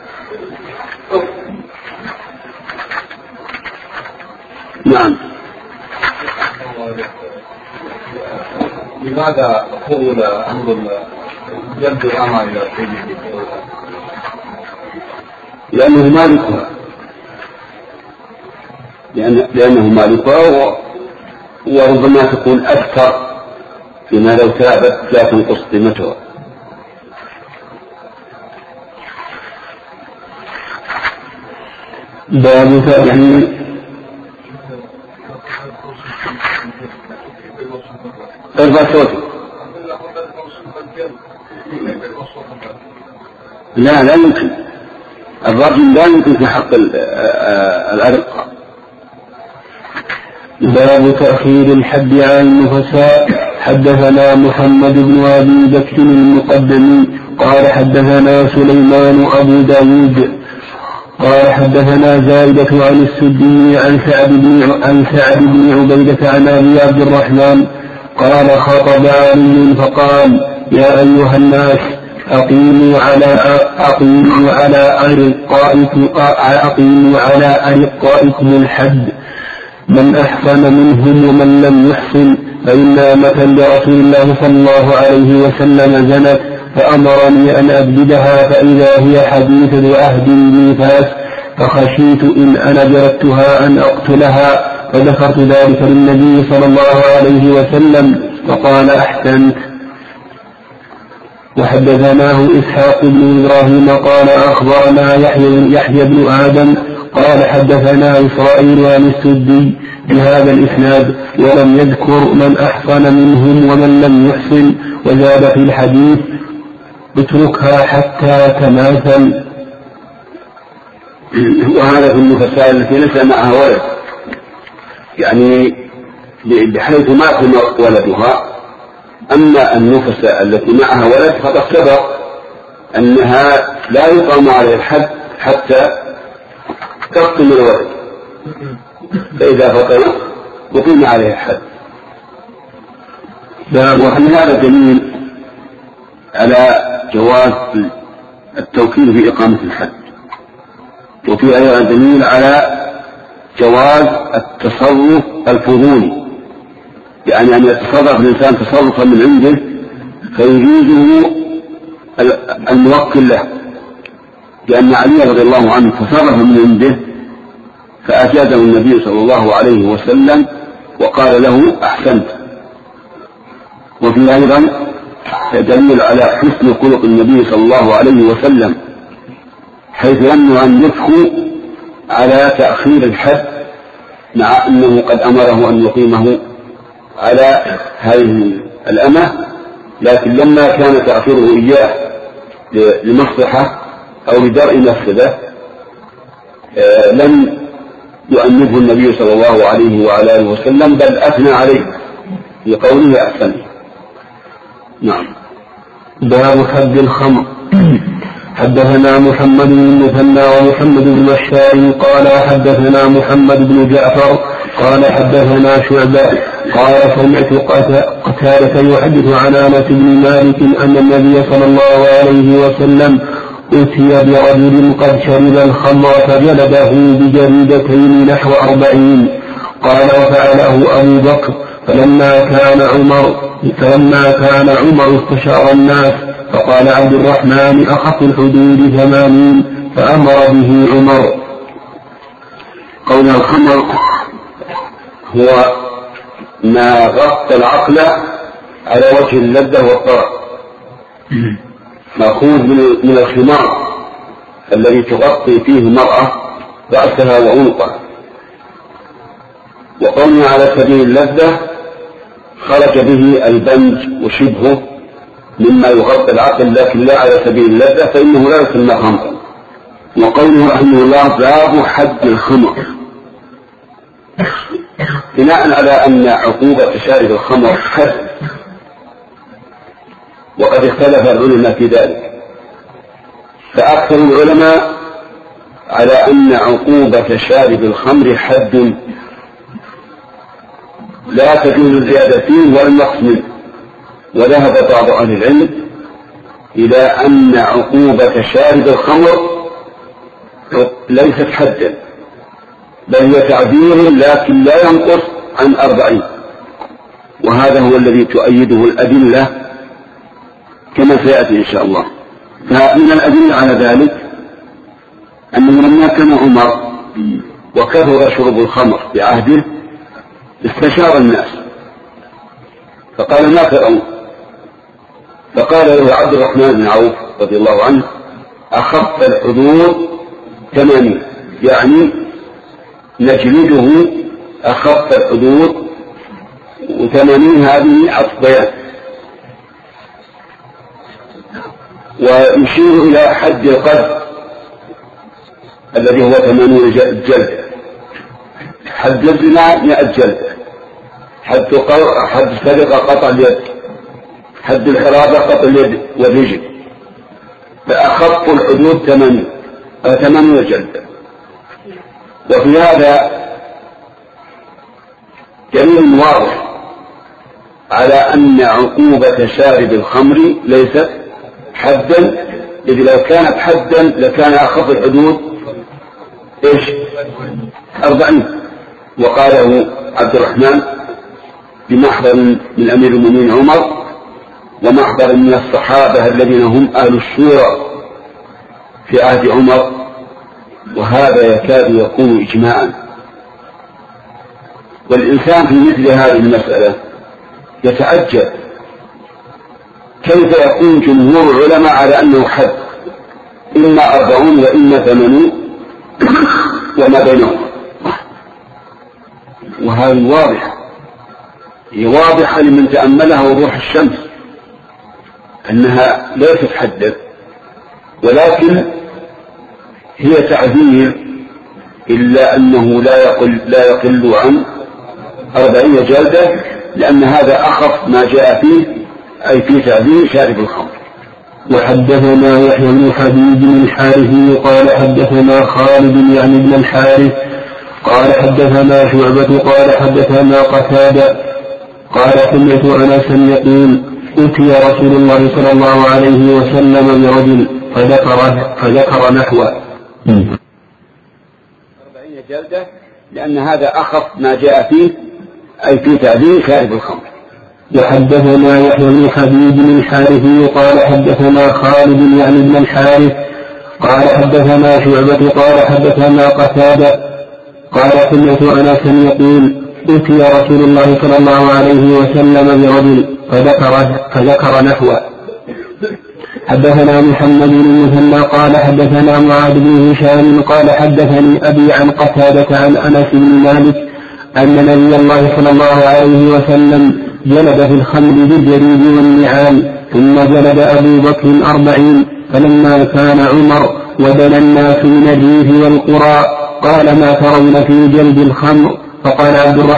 نعم. لماذا قول أمر جلد الأمة إلى سيده؟ لأنه مالكها لأنه مالكها، وربما تكون أكثر فيما لو تابت لا تنقص قيمتها. باب تأخير ارفع صوتك. لا يمكن، الرجل لا يمكن في حق الأرقى. باب تأخير الحد عن النفساء. حدثنا محمد بن أبي بكر المقدمي قال حدثنا سليمان أبو داود قال حدثنا زائدة عن السدي عن سعد بن عبيدة عن أبي عبد الرحمن قال خطب علي فقال يا أيها الناس أقيموا على أرقائكم الحد، من أحسن منهم ومن لم يحسن، فإن مثل لرسول الله صلى الله عليه وسلم زنت فأمرني أن أبددها فإذا هي حديثة عهد بنفاس، فخشيت إن أنا جردتها أن أقتلها، فذكرت ذلك للنبي صلى الله عليه وسلم فقال أحسنت. وحدثناه إسحاق بن إبراهيم قال أخبرنا يحيى بن آدم قال حدثنا إسرائيل عن السدي بهذا الإسناد ولم يذكر من أحسن منهم ومن لم يحسن، وزاد في الحديث اتركها حتى تماثل. وهذا في النفساء التي ليس معها ولد، يعني بحيث ما تمر ولدها. أما النفساء التي معها ولد فقد سبق أنها لا يقام عليه الحد حتى تقتل الولد، فإذا فطر يقيم عليه الحد. وأن هذا دليل على جواز التوكيل في إقامة الحد، وفي أيضا دليل على جواز التصرف الفضولي، يعني أن يتصرف الإنسان تصرفا من عنده فيجوزه الموكل له، لأن علي رضي الله عنه تصرف من عنده فأجازه النبي صلى الله عليه وسلم وقال له أحسنت. وفي أيضا دليل على حسن خلق النبي صلى الله عليه وسلم، حيث أنه أن يدخل على تأخير الحد مع أنه قد أمره أن يقيمه على هذه الأمة، لكن لما كان تأخيره إياه لمصلحة أو لدرء مفسدة لم يؤنبه النبي صلى الله عليه وعلى آله وسلم، بل أثنى عليه بقوله أحسن. نعم. باب حد الخمر. حدثنا محمد بن مثنى ومحمد بن بشار قال حدثنا محمد بن جعفر قال حدثنا شعبة قال سمعت قتادة يحدث عن أنس بن مالك أن النبي صلى الله عليه وسلم أتي برجل قد شرب الخمر فجلده بجريدتين نحو 40. قال وفعله أبو بكر فلما كان عمر استشار الناس فقال عبد الرحمن أخف الحدود 80 فأمر به عمر. قول الخمر هو ما غطى العقل على وجه اللذة والطرب، مأخوذ من الخمار الذي تغطي فيه المرأة رأسها وعنقها. وقولنا على سبيل اللذة خرج به البنج وشبهه مما يغطي العقل، لكن لا على سبيل اللذة فإنه لا يسمى خمرا. وقوله رحمه الله باب حد الخمر بناء على أن عقوبة شارب الخمر حد، وقد اختلف العلماء في ذلك، فأكثر العلماء على أن عقوبة شارب الخمر حد لا تجوز الزيادة فيه ولا النقص منه. وذهب بعض أهل العلم إلى أن عقوبة شارب الخمر ليست حدا، بل هي تعذير لكن لا ينقص عن 40، وهذا هو الذي تؤيده الأدلة كما سيأتي إن شاء الله. فمن الأدلة على ذلك أنه لما كان عمر وكثر شرب الخمر في عهده استشار الناس فقال: ما ترون؟ فقال له عبد الرحمن بن عوف رضي الله عنه: أخف الحدود 80، يعني نجلده أخف الحدود، و80 هذه عصبيات. ويشير إلى حد القذف الذي هو 80 جلدة، حد الزنا 100 جلدة، حد السرقة قطع اليد، حد الحرابة قطع اليد والرجل، فأخف الحدود 80 جلدة. وفي هذا دليل واضح على أن عقوبة شارب الخمر ليست حدا، إذ لو كانت حدا لكان أخف الحدود 40. وقاله عبد الرحمن بمحضر من أمير المؤمنين عمر، ومحضر من الصحابة الذين هم أهل الشورى في عهد عمر، وهذا يكاد يكون إجماعا. والإنسان في مثل هذه المسألة يتعجب كيف يكون جمهور العلماء على أنه حد، إما 40 وإما 80 وما بينهم. وهذه واضحة، هي واضحة لمن تأملها وضوح الشمس أنها ليست حدا، ولكن هي تعذير، إلا أنه لا يقل عن 40 جلدة، لأن هذا أخف ما جاء فيه، أي في تعذير شارب الخمر. وحدثنا يحيى بن حبيب الحارثي قال حدثنا خالد يعني بن الحارث قال حدثنا شعبة قال حدثنا قتادة قال سمعت أنسا يقول: أتي رسول الله صلى الله عليه وسلم برجل فذكر نحوه 40 جلدة، لأن هذا أخف ما جاء فيه، أي في تعذير شارب الخمر. وحدثنا يحيى بن حبيب الحارثي قال حدثنا خالد يعني بن الحارث قال حدثنا شعبة قال حدثنا قتادة قال سمعت أنسا يقول: أتي رسول الله صلى الله عليه وسلم برجل فذكر نحوه. حدثنا محمد بن المثنى قال حدثنا معاذ بن هشام قال حدثني أبي عن قتادة عن أنس بن مالك أن نبي الله صلى الله عليه وسلم جلد في الخمر بالجريد والنعال، ثم جلد أبو بكر 40. فلما كان عمر ودنا الناس من الريف والقرى قال: ما ترون في جلد الخمر؟ فقال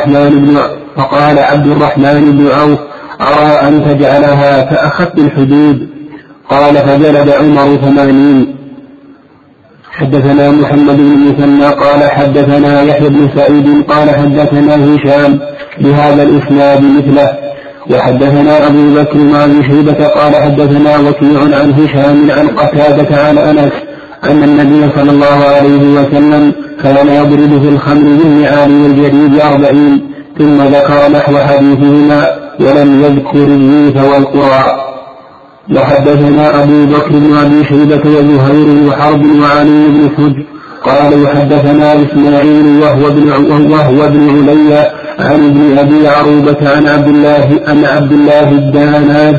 عبد الرحمن بن عوف: أرى أن تجعلها كأخف الحدود. قال: فجلد عمر 80. حدثنا محمد بن المثنى قال حدثنا يحيى بن سعيد قال حدثنا هشام بهذا الإسناد مثله. وحدثنا أبو بكر بن شيبة قال حدثنا وكيع عن هشام عن قتادة عن أنس أن النبي صلى الله عليه وسلم كان يضرب في الخمر بالنعال والجريد 40، ثم ذكر نحو حديثهما ولم يذكر الريف والقرى. وحدثنا أبو بكر بن أبي شيبة وزهير وحرب وعلي بن حجر قال: وحدثنا إسماعيل وهو ابن علي عن ابن أبي عروبة عن عبد الله الداناج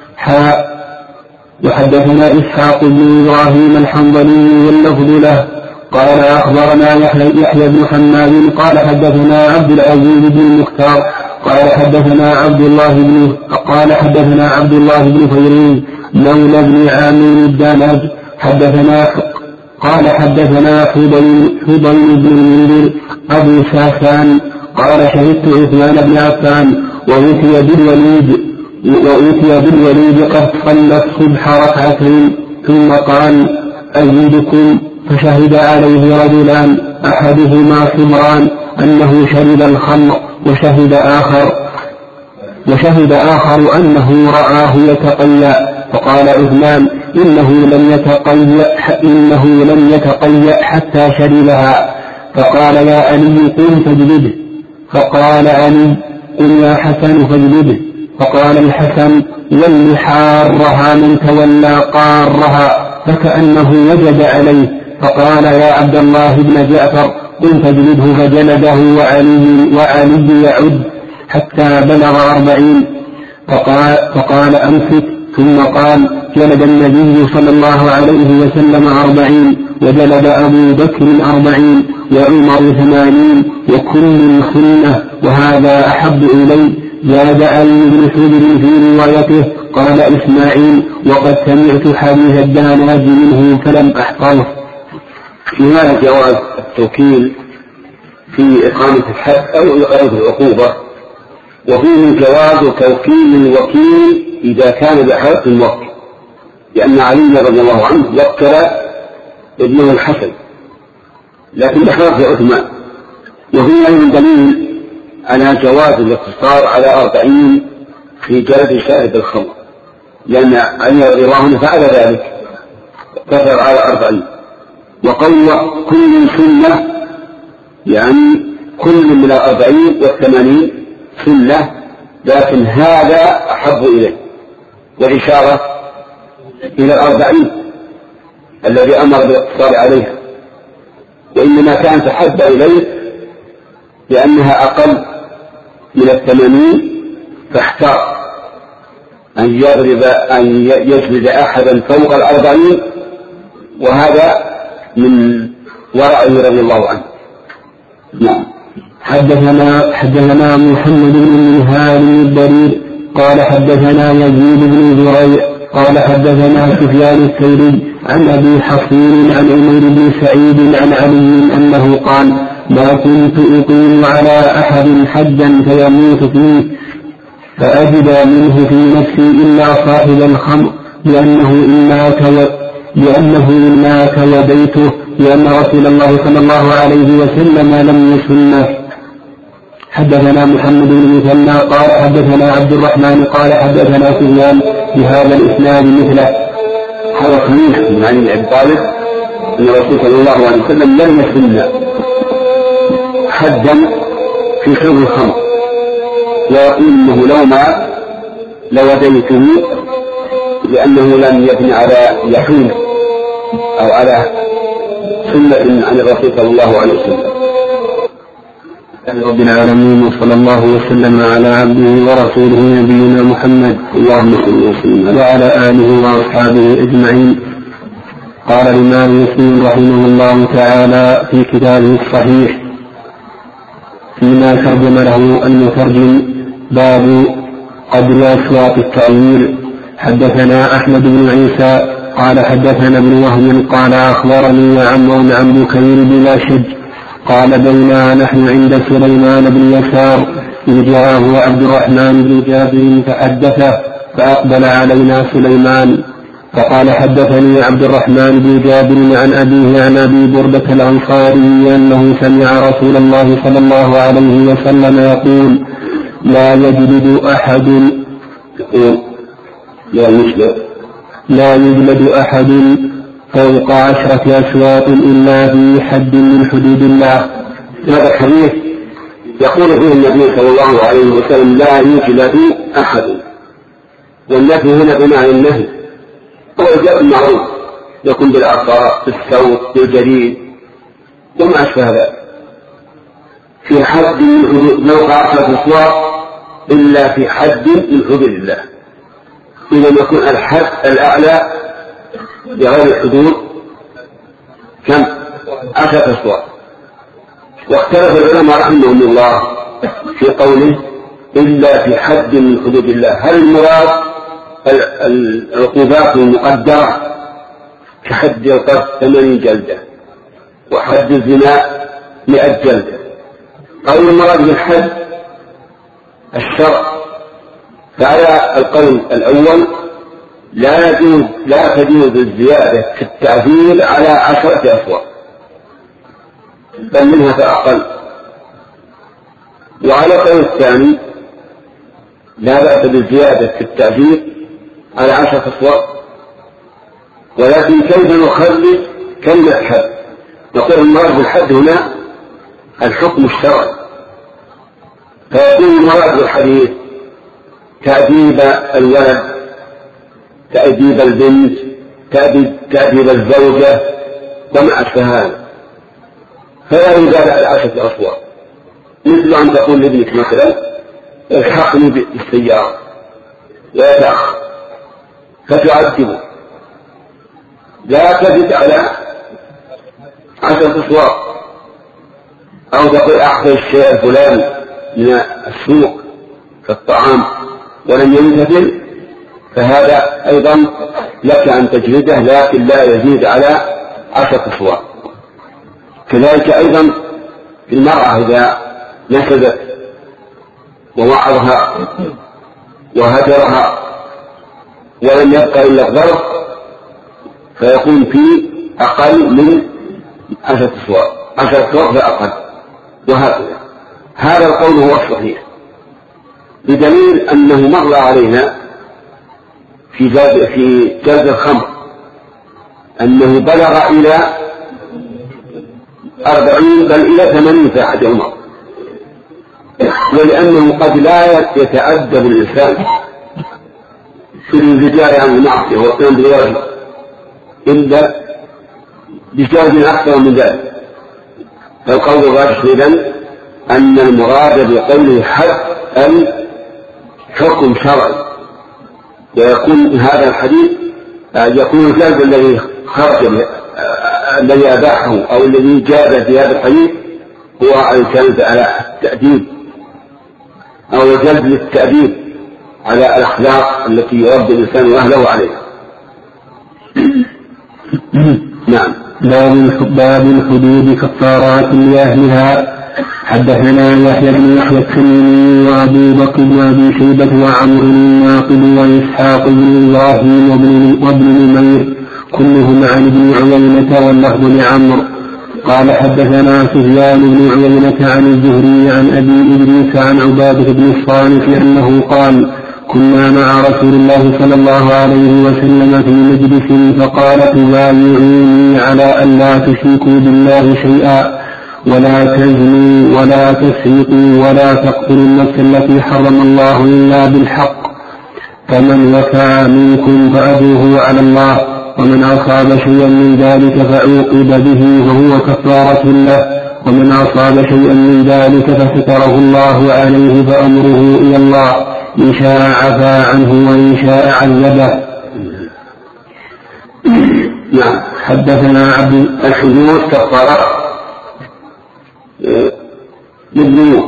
وحدثنا إسحاق بن إبراهيم الحنظلي واللفظ له قال: أخبرنا يحيى بن حماد قال حدثنا عبد العزيز بن المختار قال حدثنا عبد الله بن فيروز مولى بن عامر الداناج قال حدثنا حضين بن المنذر أبو ساسان قال: شهدت عثمان بن عفان وأوتي بالوليد قد صلى الصبح 2 ثم قال: أزيدكم؟ فشهد عليه رجلان أحدهما حمران أنه شرب الخمر، وشهد آخر أنه رآه يتقيأ. فقال عثمان: إنه لم يتقيأ حتى شربها. فقال: يا علي قم فاجلده. فقال علي: قل يا حسن فاجلده. فقال الحسن: ول حارها من تولى قارها، فكأنه وجد عليه. فقال: يا عبد الله بن جعفر، قل فاجلده فجلده وعلي يعد حتى بلغ 40 فقال أمسك ثم قال جلد النبي صلى الله عليه وسلم 40 وجلد أبو بكر 40 وعمر 80 وكل سنة وهذا أحب إلي. زاد علي بن حجر في روايته قال إسماعيل وقد سمعت حديث الدهناج منه فلم أحفظه. في هذا جواز التوكيل في إقامة الحد أو إقامة العقوبة، وفيه جواز توكيل الوكيل إذا كان بحالة الموكل، لأن علي رضي الله عنه وكل ابنه الحسن لكن بحالة عثمان. وفيه أيضا دليل على جواز الاقتصار على 40 في جلد شارب الخمر، لأن علي رضي الله عنه فعل ذلك اقتصر على 40. وقول كل سنة يعني كل من 40 و80 سنة، لكن هذا أحب إليه، والإشارة إلى 40 الذي أمر بالاقتصار عليها، وإنما كانت أحب إليه لأنها أقل من 80، فاحتار أن يجلد أحدا فوق 40، وهذا من ورعه رضي الله عنه. نعم. حدثنا محمد بن منهال الضرير قال حدثنا يزيد بن زريع قال حدثنا سفيان الثوري عن أبي حصين عن عمير بن سعيد عن علي أنه قال ما كنت أقيم على أحد حجا فيموت فيه فأجد منه في نفسي إلا صاحب الخمر لأنه إن مات وبيته، لأن رسول الله صلى الله عليه وسلم لم يسنه. حدثنا محمد بن مثنى قال حدثنا عبد الرحمن قال حدثنا سفيان بهذا الإسناد مثله. هذا صحيح من علي بن أبي طالب أن الرسول صلى الله عليه وسلم لم يسن حدا في شرب الخمر، ويقول إنه لو مات لوديته لأنه لم يبني على يقين أو على سنة عن الرسول صلى الله عليه وسلم. رب العالمين وصلى الله وسلم على عبده ورسوله نبينا محمد اللهم صل وسلم وعلى آله وأصحابه أجمعين. قال الإمام مسلم رحمه الله تعالى في كتابه الصحيح فيما ترجم له المترجم باب قدر أصوات التأويل. حدثنا أحمد بن عيسى قال حدثنا ابن وهب قال أخبرني عمرو عن بكير بلا شج قال بينا نحن عند سليمان بن يسار إذ جاءه عبد الرحمن بن جابر فحدثه فأقبل علينا سليمان فقال حدثني عبد الرحمن بن جابر عن أبيه عن أبي بردة الأنصاري أنه سمع رسول الله صلى الله عليه وسلم يقول لا يجلد أحد فوق 10 أسواق إلا في حد من حدود الله. هذا الحديث يقول فيه النبي صلى الله عليه وسلم لا يجلد أحد، والنفي هنا بمعنى النهي، هو الجلد معروف يكون بالعصا بالصوت بالجريد وما أشبه ذلك، في حد من حدود فوق 10 أسواق إلا في حد من حدود الله. إذا يكون الحد الأعلى بغير الحدود كم؟ 10 أسواق. واختلف العلماء رحمهم الله في قوله إلا في حد من حدود الله، هل المراد العقوبات المقدرة كحد القذف 80 جلدة وحد الزنا 100 جلدة، أو المراد بالحد الشرع؟ فعلى القول الأول لا تجوز الزيادة في التعديل على 10 أسواق بل منها فأقل. وعلى القول الثاني لا بأس بالزيادة في التعديل على 10 أسواق، ولكن كيف نخرج كلمة حد؟ نقول المراد بالحد هنا الحكم الشرعي، فيكون المراد بالحديث تأديب الولد، تأديب البنت، تأديب الزوجة وما أشبه هذا. فلا يزال على 10 أصوات، مثل أن تقول لابنك مثلا الحقني بالسيارة ويتأخر فتعذبه، لا تزد على 10 أصوات. أو تقول أعطي الشيء الفلاني من السوق كالطعام ولم يمتثل، فهذا أيضا لك أن تجلده، لكن لا يزيد على 10 أصوات. كذلك أيضا في المرأة إذا نسبت ووعظها وهجرها ولم يبقى إلا الضرب فيكون في أقل من 10 أصوات، 10 أصوات فأقل، وهكذا. هذا القول هو الصحيح، بدليل أنه مر علينا في جلد الخمر أنه بلغ إلى 40 بل إلى 80 في أحد عمر، ولأنه قد لا يتأدب الإنسان في الانزجار عن المعصية والقيام بالواجب إلا بجهد أكثر من ذلك. فالقول الراجح إذن أن المراد بقوله حد الحكم شرعي، ويكون هذا الحديث يكون الجلد الذي خرج الذي أباحه أو الذي جاء في هذا الحديث هو الجلد على التأديب أو الجلد للتأديب على الأخلاق التي يربي الإنسان أهله عليها. نعم. باب الحدود كفارات لأهلها. حدثنا يحيى بن يحيى التميمي وأبو بكر بن أبي شيبة وعمرو الناقد وإسحاق بن إبراهيم وابن نمير كلهم عن ابن عيينة واللفظ لعمرو قال حدثنا سفيان بن عيينة عن الزهري عن أبي إدريس عن عبادة بن الصامت أنه قال كنا مع رسول الله صلى الله عليه وسلم في مجلس فقال تبايعوني على أن لا تشركوا بالله شيئا ولا تزنوا ولا تسرقوا ولا تقتلوا النفس التي حرم الله إلا بالحق، فمن وفى منكم فأجره على الله، ومن أصاب شيئا من ذلك فعوقب به فهو كفارة له، ومن أصاب شيئا من ذلك فستره الله عليه فأمره إلى الله، إن شاء عفا عنه وإن شاء عذبه. نعم. حدثنا عبد الحدود كفارة للذنوب،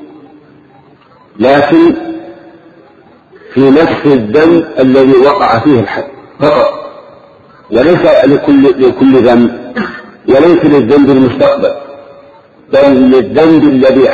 لكن في نفس الذنب الذي وقع فيه الحد فقط، وليس لكل ذنب، وليس للذنب المستقبل، بل للذنب الذي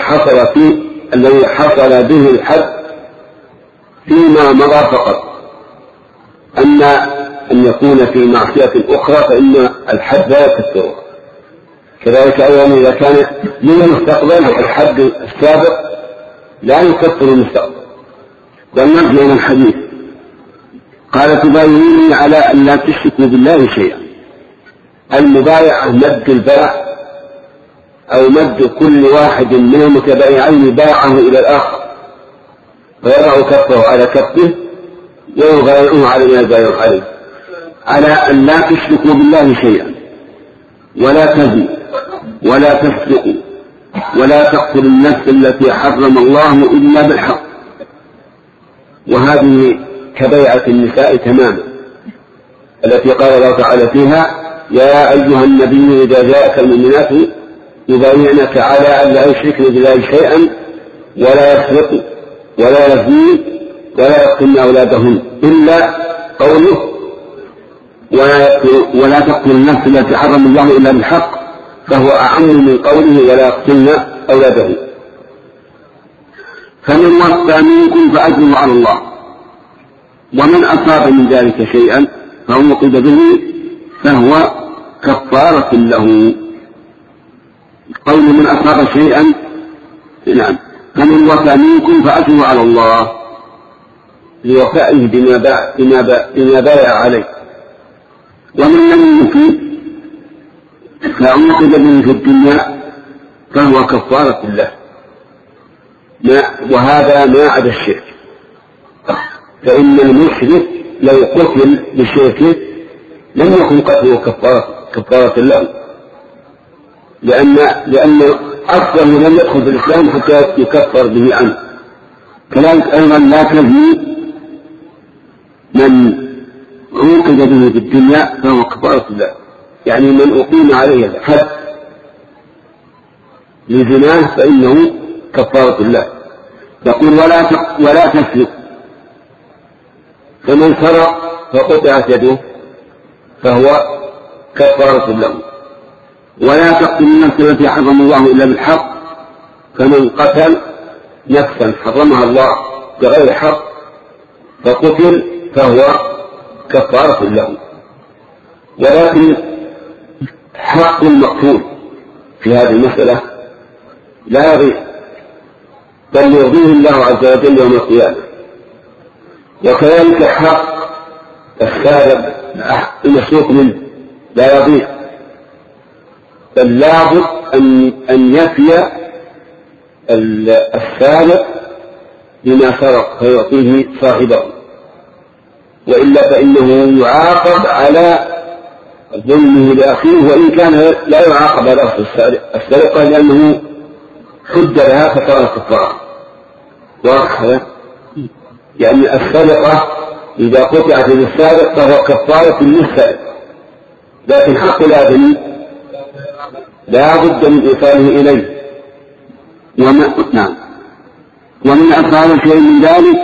حصل به الحد فيما مضى فقط. أما أن يكون في معصية أخرى فإن الحد لا يكفره. كذلك أيضا إذا كان من المستقبل الحد السابق لا يكفر المستقبل. والنرجع من الحديث قال تبايعوني على أن لا تشركوا بالله شيئا. المبايعة مد الباع أو مد كل واحد من المتبايعين باعه إلى الآخر فيضع كفه على كفه ويبايعه على ما يبايع عليه، على أن لا تشركوا بالله شيئا ولا تزنوا ولا تسرقوا ولا تقتلوا النفس التي حرم الله إلا بالحق. وهذه كبيعة النساء تماما التي قال الله تعالى فيها يا أيها النبي إذا جاءك المؤمنات يبايعنك على أن لا يشركن بالله شيئا ولا يسرقن ولا يزنين ولا يقتلن أولادهن إلا قوله ولا تقتل النفس التي حرم الله إلا بالحق، فهو أعم من قوله ولا يقتلن أولادهن. فمن وفى منكم فأجره على الله، ومن أصاب من ذلك شيئا فعوقب به فهو كفارة له. قول من أصاب شيئا، نعم، فمن وفى منكم فأجره على الله لوفائه بما بايع عليه، ومن لم يوفي فعوقب به في الدنيا فهو كفارة له. وهذا ما عدا الشرك، فإن المشرك لو قتل بشركه لم يكن قتله كفارة له، لأن أكثر من لم يدخل في الإسلام حتى يكفر به عنه. كذلك أيضا لا تزني من عوقب به في الدنيا فهو كفارة الله، يعني من أقيم عليه الحد لزناه فإنه كفارة الله. يقول ولا تسرق، فمن سرق فقطعت يده فهو كفارة له. ولا تقتل النفس التي حرم الله إلا بالحق، فمن قتل نفسا حرمها الله بغير حق فقتل فهو كفارة له. ولكن حق المقتول في هذه المسألة لا يضيع، بل يرضيه الله عز وجل يوم القيامة. وكذلك حق السارق المسروق منه لا يضيع، بل لابد أن يفي السارق بما سرق فيعطيه صاحبه، وإلا فإنه يعاقب على ظلمه لأخيه، وإن كان لا يعاقب على السرقة لأنه حد لها فصار كفارة. واضح هذا؟ يعني السرقة إذا قطعت للسارق فهو كفارة للسارق، لكن حق الآدمي لا بد من إيصاله إليه. ومن أفعال شيء من ذلك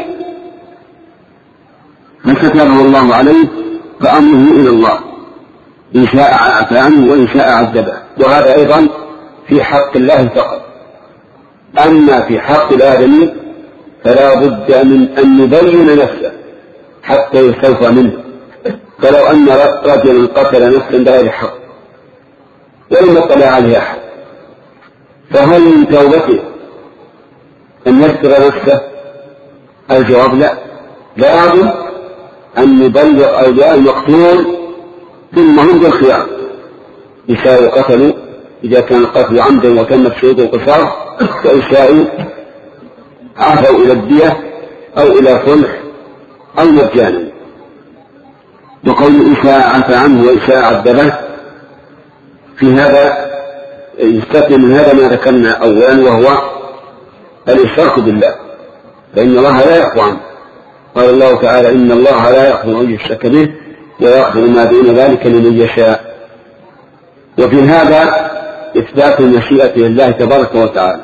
فستره الله عليه فأمره إلى الله، إن شاء عفى عنه وإن شاء عذبه. وهذا أيضا في حق الله فقط. أما في حق الآدمي فلا بد من أن يبين نفسه حتى يستوفى منه. فلو أن رجلا قتل نفسا بغير حق ولم يطلع عليه أحد، فهل من توبته أن يستر نفسه؟ الجواب لا، لابد أن يبلغ أولياء المقتول ثم هم بالخيار إن شاءوا قتلوا إذا كان القتل عمدا وتمت شروط القصاص، وإن شاءوا عفوا إلى الدية أو إلى صلح أو مجانا. وقول إن شاء عفى عنه وإن شاء عذبه، في هذا يستثنى من هذا ما ذكرنا أولا وهو الإشراك بالله، فإن الله لا يعفو عنه. قال الله تعالى إن الله لا يغفر أن يشرك به ويغفر ما دون ذلك لمن يشاء. وفي هذا إثبات المشيئة لله تبارك وتعالى،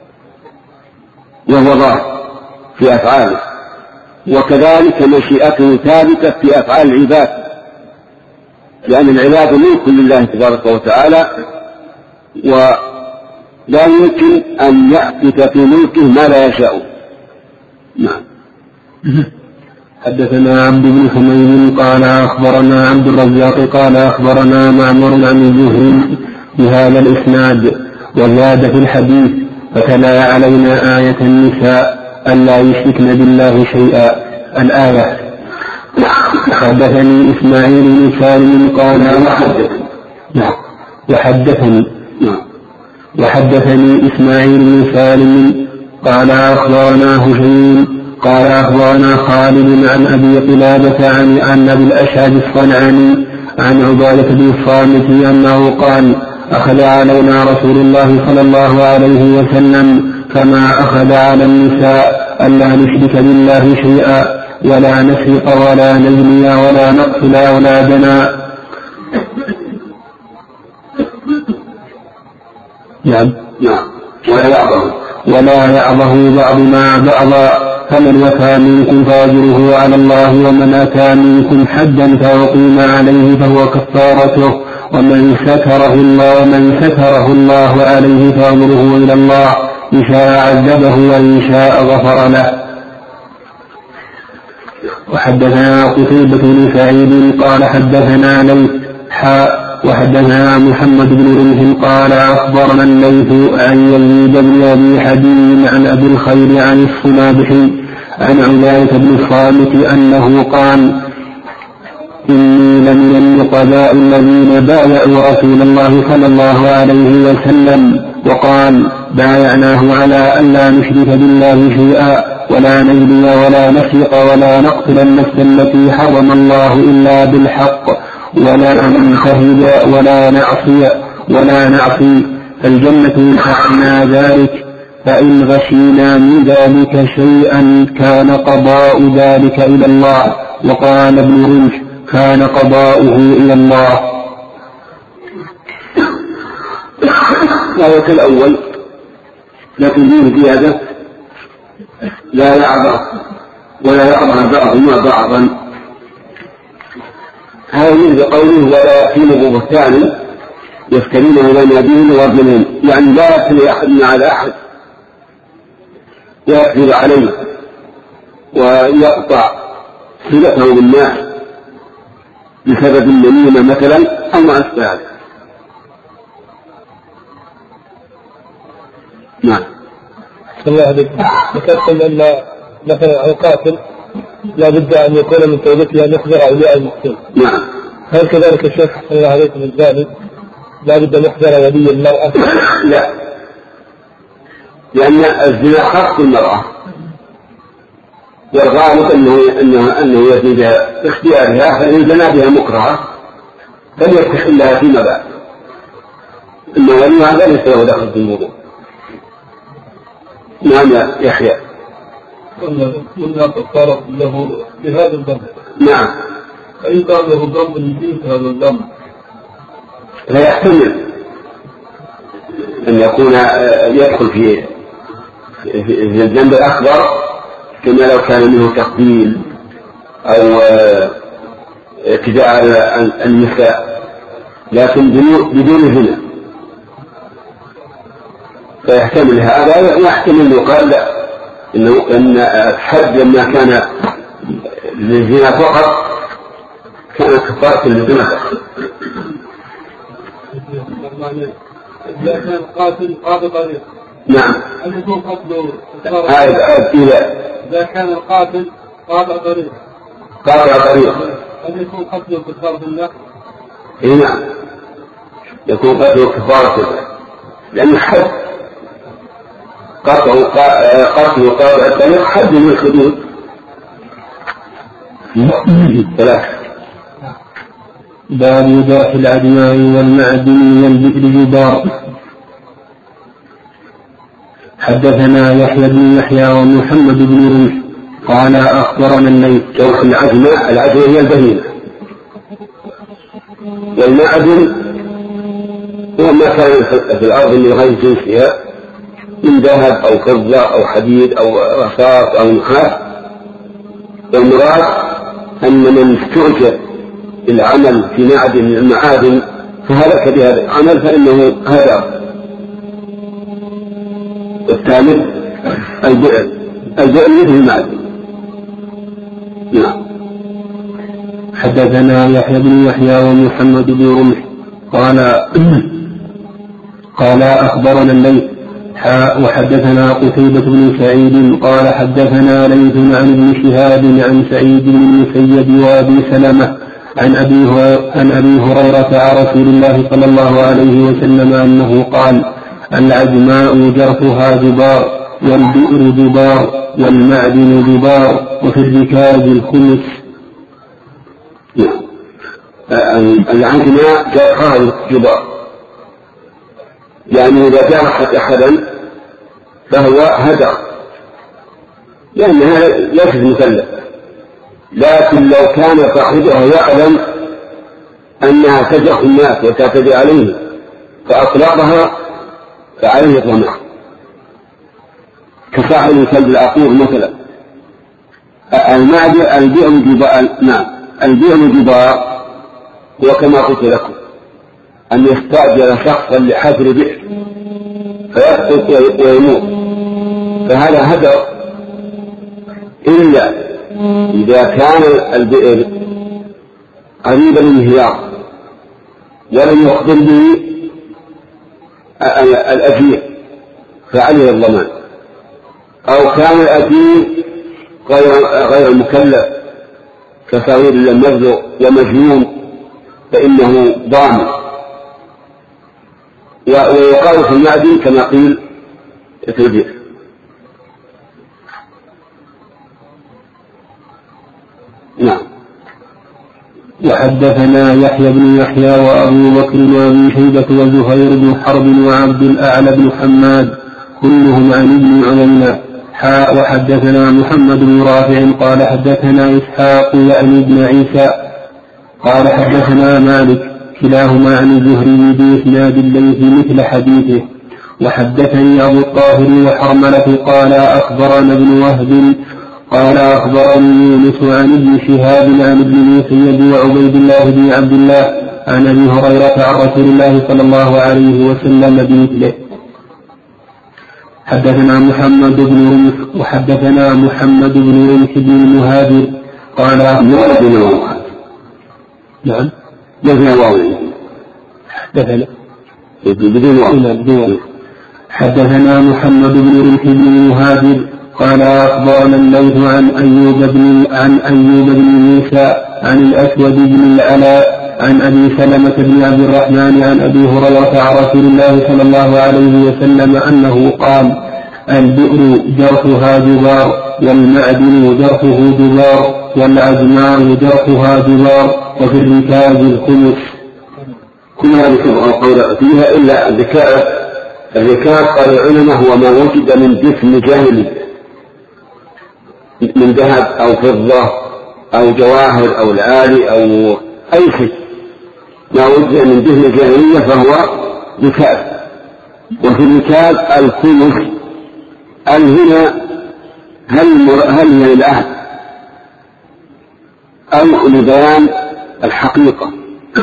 وهو ظاهر في أفعاله، وكذلك مشيئته ثابتة في أفعال العباد، لأن العباد ملك لله تبارك وتعالى، ولا يمكن أن يحدث في ملكه ما لا يشاء. نعم. حدثنا عبد بن حميد قال أخبرنا عبد الرزاق قال أخبرنا معمر عن الزهري بهذا الإسناد وزاد في الحديث فتلا علينا آية النساء ألا يشركن بالله شيئا الآية. حدثني إسماعيل بن سالم قال وحدثني إسماعيل بن سالم قال أخبرنا هشيم قال أخبرنا خالد عن أبي قلابة عن أبي الأشعث الصنعاني عن عبادة بن الصامت أنه قال أخذ علينا رسول الله صلى الله عليه وسلم كما أخذ على النساء ألا نشرك بالله شيئا ولا نسرق ولا نزني ولا نقتل أولادنا. ولا يعظه بعضنا بعضا، فمن وفى منكم فأجره على الله، ومن أتى منكم حدا فأقيم عليه فهو كفارته، ومن ستره الله عليه فأمره إلى الله، إن شاء عذبه وإن شاء غفر له. وحدثنا قتيبة بن سعيد قال حدثنا ليث وحدثنا محمد بن رمح قال أخبرنا الليث عن يزيد بن أبي حبيب عن أبي الخير عن الصنابحي عن عبادة بن الصامت أنه قال إني لمن النقباء الذين بايعوا رسول الله صلى الله عليه وسلم، وقال بايعناه على أن لا نشرك بالله شيئا ولا نزني ولا نسرق ولا نقتل النفس التي حرم الله إلا بالحق ولا ننتهب ولا نعصي فالجنة فعلنا ذلك، فإن غشينا من ذلك شيئا كان قضاء ذلك إلى الله. وقال ابن رمح كان قضاؤه إلى الله. وهو كالأول، لكن دون زيادة لا يعبر ولا يعبر بعضهما بعضا. هذا مثل قوله ولا يأتين بهتان يفترونه بين أبيهم وأرجلهم، يعني لا يأتي أحد على أحد يأكذب عليه ويقطع صلته بالناس بسبب النميمة مثلا أو ما أشبه ذلك. نعم. بسم الله عليكم. ذكرتم أن مثلا القاتل لا بد أن يكون من توبته أن يخبر أولياء المقتول. نعم. هل كذلك الشيخ صلى الله عليكم الزاني لا بد أن يخبر ولي المرأة؟ لا، لأن الزنا خاص بالمرأة، والغالب أنه يزني بها باختيارها، فإن زنى بها مكرهة فليستحل لها فيما بعد، إن وليها لا ليس له دخل في الموضوع. نعم يا يحيى. قلنا قد له بهذا الذنب. نعم. فإن كان له ذنب من جنس هذا الذنب لا يحتمل أن يكون يدخل في الذنب الأكبر، كما لو كان منه تقبيل أو اعتداء على النساء، لكن بدون زنا، فيحتمل هذا ويحتمل أن يقال لا، إن الحد لما كان للزنا فقط كان كفارة للزنا فقط. إذا كان قاتل قاطع طريق. نعم. هل يكون قتله؟ إذا كان القاتل قاطع طريق. هل يكون قتله كفارة الله؟ إيه نعم، يكون قتله كفارة الله، لأن حد قتل قاطع الطريق حد من الحدود. ثلاثة. باب جرح العدماء والمعدن والبئر جبار. حدثنا يحيى بن يحيى ومحمد بن رمح قال أخبرنا الليث. جرح العدماء هي البهيمة، والمعدن هو ما كان في الأرض من غير جنسها من ذهب أو فضة أو حديد أو رصاص أو نحاس. والمراد أن من استعجل العمل في معدن من المعادن فهلك بهذا العمل فإنه هذا. الثالث البئر مثل المعدن. نعم. حدثنا يحيى بن يحيى ومحمد بن رمح قال أخبرنا الليث وحدثنا قتيبة بن سعيد قال حدثنا ليث عن ابن شهاب عن سعيد بن المسيب وأبي سلمة عن أبي هريرة عن رسول الله صلى الله عليه وسلم أنه قال العدماء جرحها جبار والبئر جبار والمعدن جبار وفي الركاز الخمس. العدماء جرحها جبار، يعني إذا جرحت أحدا فهو هدر، لأنها ليست مكلفة، لكن لو كان صاحبها يعلم أنها تجرح الناس وتعتدي عليه فأطلقها فعليه ضمان، كصاحب الكلب العقور مثلا. البئر جبار وكما قلت لكم أن يستأجر شخصا لحفر بئر فيسقط ويموت، فهذا هدر، إلا إذا كان البئر قريبا من الانهيار ولم يخبر به الأجير فعليه الضمان، أو كان الأجير غير مكلف كصغير لم يبلغ ومجنون فإنه ضامن. ويقال في المعدن كما قيل في البئر. نعم. وحدثنا يحيى بن يحيى وأبو بكر وأبي شيبة وزهير بن حرب وعبد الأعلى بن حماد كلهم عن ابن عيينة. وحدثنا محمد بن رافع قال حدثنا إسحاق يعني ابن عيسى قال حدثنا مالك كلاهما عن الزهري بإسناد الليث مثل حديثه. وحدثني أبو الطاهر وحرملة قال أخبرنا ابن وهب قال أخبرني يونس عن ابن شهاب عن ابن المسيب وعبيد الله بن عبد الله عن أبي هريرة عن رسول الله صلى الله عليه وسلم بمثله. حدثنا محمد بن رمح وحدثنا محمد بن رمح بن المهاجر قال نعم حدثنا محمد بن رمح بن المهاجر قال أخبرنا الليث عن أيوب بن موسى عن الأسود بن العلاء عن أبي سلمة بن عبد الرحمن عن أبي هريرة عن رسول الله صلى الله عليه وسلم أنه قال البئر جرحها جبار والمعدن جرحه جبار والعزماء جرحها جبار وفي الركاز الخمس. كل هذه القول فيها إلا الركاز قال العلماء هو ما وجد من جسم جاهلي من ذهب أو فضة أو جواهر أو الآلي أو أي شيء ما وجد من جسم جاهلية فهو ركاز. وفي الركاز الخمس هنا هل هي للعهد أو لبيان الحقيقة؟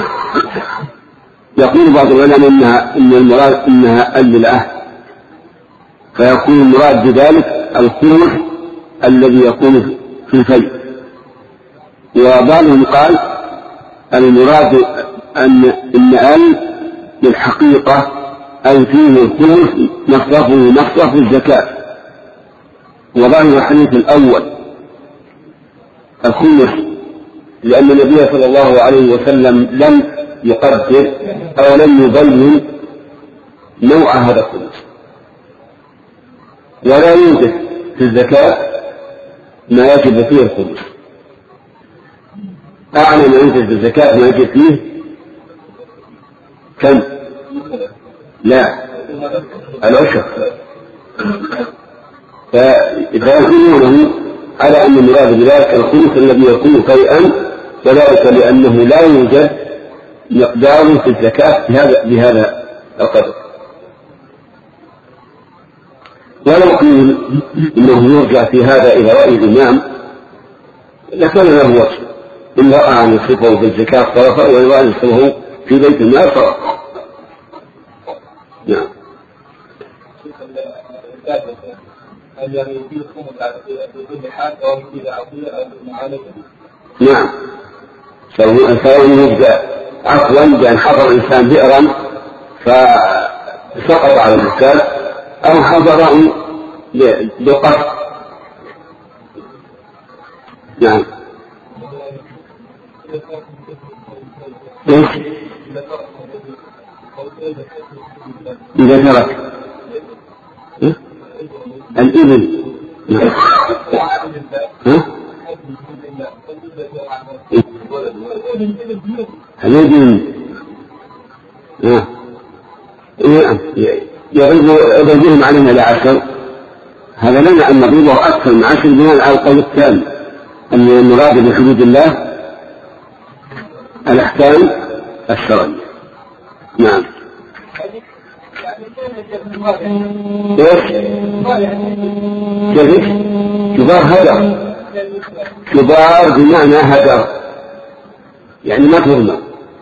يقول بعض العلماء إن المراد إنها للعهد فيكون المراد بذلك الخمس الذي يكون في الفيء. وبعضهم قال المراد إن للحقيقة أي فيه الخمس مصرف الزكاة. وظاهر الحديث الأول الخمس لأن النبي صلى الله عليه وسلم لم يقدر أو لم يبين نوع هذا الخمس ولا يوجد في الزكاة ما يجب فيه الخمس. أعلى ما يوجد في الزكاة ما يجب فيه كم؟ لا العشر. فيكونونه على أن المراد بذلك الخمس الذي يكون فيئا وذلك لأنه لا يوجد مقدار في الزكاة بهذا القدر. ولو قيل إنه يرجع في هذا إلى رأي الإمام لكان له وجه إن رأى أن يصرفه في الزكاة صرفه وإن رأى أن يصرفه في بيت المال صرفه. نعم. هل يعني يجيب الخمس على كل حال أو يجيب عقية أو معالجة؟ نعم. سواء يبدأ عفوا بأن حضر الإنسان بئرا فسقط على الزكاة أو حضره بقصد. نعم. إيش؟ إذا ترك الإبل الذي يغيبهم علينا لعشر هذا لنا أن نضربه أكثر من 10 بناء على القول الثاني أن المراد بحدود الله الأحكام الشرعية. نعم. كبار هدر كبار بمعنى هدر يعني ما تظلم.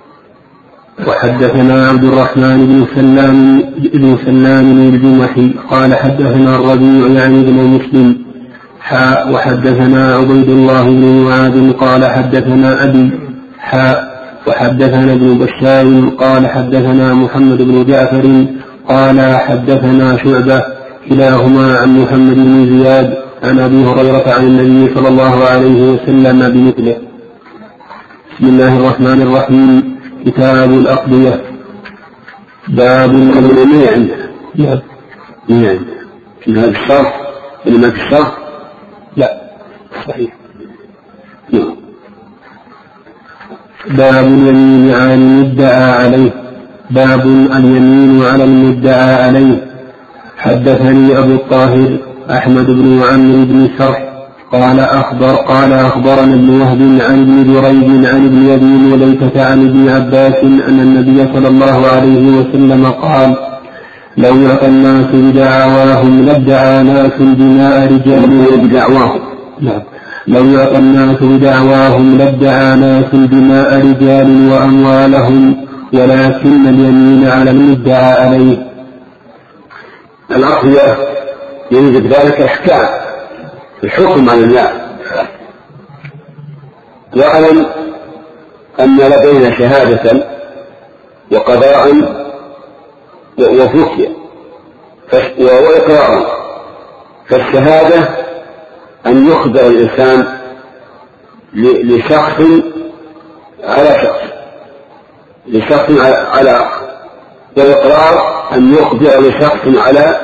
وحدثنا عبد الرحمن بن سلام الجمحي قال حدثنا الربيع يعني بن مسلم وحدثنا عبيد الله بن معاذ قال حدثنا أبي وحدثنا ابن بشار قال حدثنا محمد بن جعفر قال حدثنا شعبة كلاهما عن محمد بن زياد عن أبي هريرة عن النبي صلى الله عليه وسلم بمثله. بسم الله الرحمن الرحيم. كتاب الأقضية. باب الأمنية عندنا. نعم. في هذا الشرط إنما في الشرط لا صحيح. نعم. باب اليمين على المدعى عليه. باب اليمين على المدعى عليه. حدثني أبو الطاهر أحمد بن عمرو بن سرح قال أخبرنا ابن وهب عن ابن جريج عن ابن أبي مليكة عن ابن عباس أن النبي صلى الله عليه وسلم قال: لو يعطى الناس بدعواهم لادعى ناس دماء رجال بدعواهم. لو يعطى الناس بدعواهم لادعى ناس دماء رجال وأموالهم ولكن اليمين على المدعى عليه. العقل يوجد ذلك احكام الحكم على الناس. واعلم ان لدينا شهادة وقضاء وفتية وإقرار. فالشهادة أن يخبر الإنسان لشخص على آخر، والإقرار أن يخبر لشخص على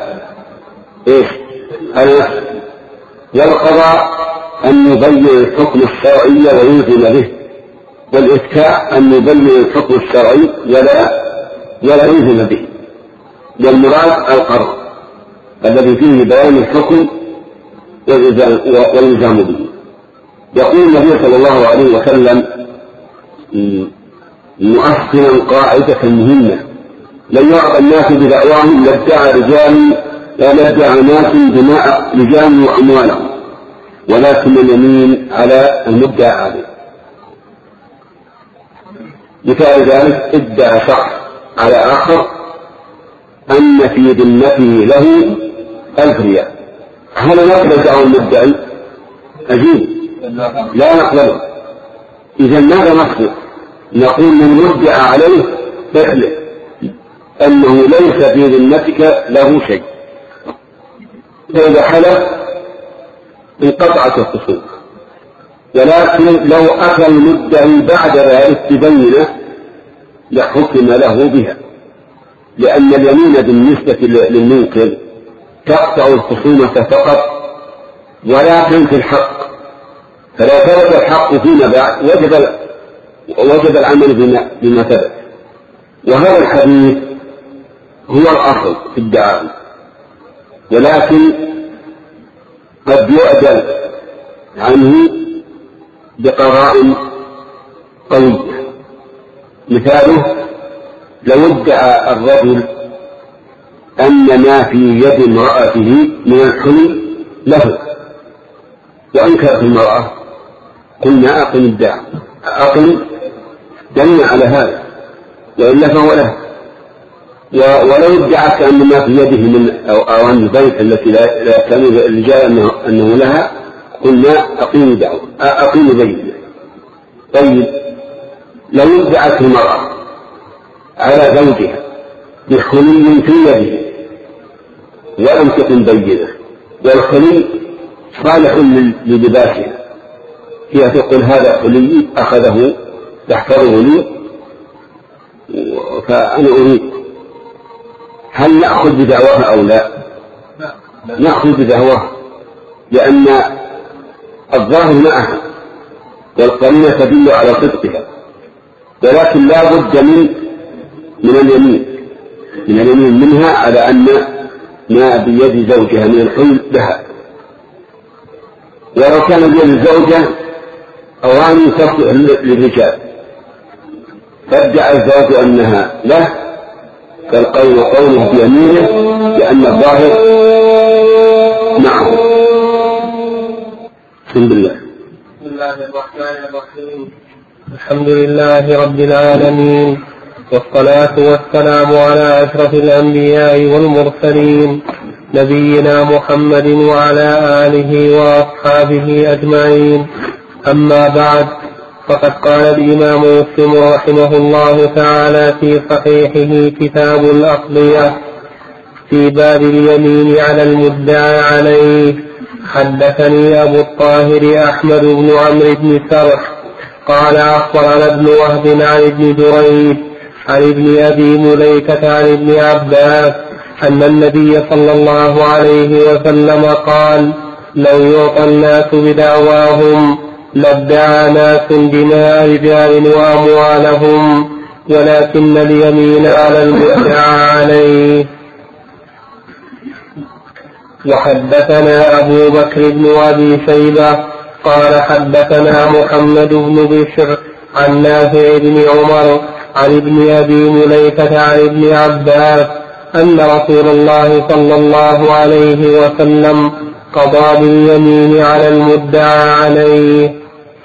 نفسه، والقضاء أن يبين الحكم الشرعي ويلزم به، والإفتاء أن يبين الحكم الشرعي ولا يلزم به. والمراد القرار الذي فيه بيان الحكم والإلزام به. يقول النبي صلى الله عليه وسلم مؤصلا قاعدة مهمة: لن يعطى الناس بدعواهم لادعى ناس دماء رجال وأموالهم ولكن اليمين على المدعى عليه. مثال ذلك: ادعى شخص على آخر أن في ذمته له 1000 ريال، هل نقبل دعوى المدعي؟ أجيب لا نقبله. إذا ماذا نقول؟ نقول من مدعى عليه احلف أنه ليس في ذمتك له شيء، فإذا حلف انقطعت الخصومة. ولكن لو أتى المدعي بعد ذلك ببينة لحكم له بها، لأن اليمين بالنسبة للمنكر تقطع الخصومة فقط ولا تنفي الحق، فلا ثبت الحق فيما بعد وجب العمل بما ثبت. وهذا الحديث هو الأصل في الدعاوى، ولكن قد يعدل عنه بقرائن قوية. مثاله: لو ادعى الرجل أن ما في يد امرأته من الحلي له وأنكرت المرأة، قلنا أقم دليل على هذا، وإلا فهو له. ولو ادعت أن ما في يده من أواني البيت التي لا يحتمل الرجال أنه لها، قلنا أقيم بينه. طيب، لو ادعت المرأة على زوجها بحلي في يده ولم تكن بينة، والحلي صالح للباسها، هي تقول هذا حلي أخذه تحفظه لي فأنا أريد، هل نأخذ بدعواها أو لا؟ نأخذ بدعواها، لأن الظاهر معها والقرينة تدل على صدقها، ولكن لا بد من اليمين منها على أن ما بيد زوجها من الحلم لها. ولو كان بيد الزوجة أواني تصلح للرجال فادعى الزوج أنها له، فالقول قوله بيمينه لأن الظاهر معه. الحمد لله. بسم الله الرحمن الرحيم. الحمد لله رب العالمين، والصلاة والسلام على أشرف الأنبياء والمرسلين نبينا محمد وعلى آله وأصحابه أجمعين. أما بعد، فقد قال الإمام مسلم رحمه الله تعالى في صحيحه كتاب الأقضية في باب اليمين على المدعى عليه: حدثني أبو الطاهر أحمد بن عمرو بن سرح قال أخبرنا ابن وهب عن ابن جريج عن ابن أبي مليكة عن ابن عباس أن النبي صلى الله عليه وسلم قال: لو يعطى الناس بدعواهم لادعى ناس دماء رجال وأموالهم، ولكن اليمين على المدعى عليه. وحدثنا أبو بكر بن أبي شيبة قال حدثنا محمد بن بشر عن نافع بن عمر عن ابن أبي مليكة عن ابن عباس أن رسول الله صلى الله عليه وسلم قضى باليمين على المدعى عليه.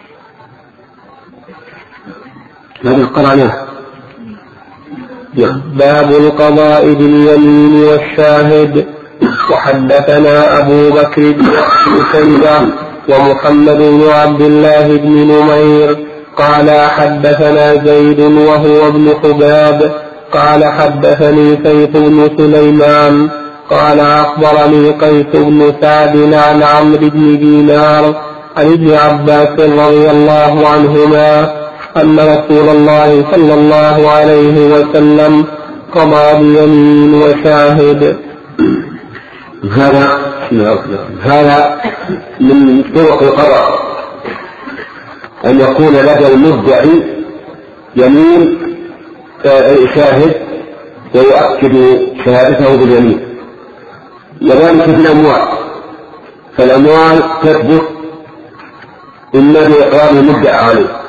باب القضاء باليمين والشاهد. وحدثنا أبو بكر بن شيبة ومحمد بن عبد الله بن نمير قال حدثنا زيد وهو ابن حباب قال حدثني سيف بن سليمان قال أخبرني قيس بن سعد عن عمرو بن دينار عن ابن عباس رضي الله عنهما أن رسول الله صلى الله عليه وسلم قضى بيمين وشاهد. هذا من طرق القضاء أن يكون لدى المدعي يمين شاهد ويؤكد شهادته باليمين. وذلك في الأموال، فالأموال تثبت إما بإقرار المدعى عليه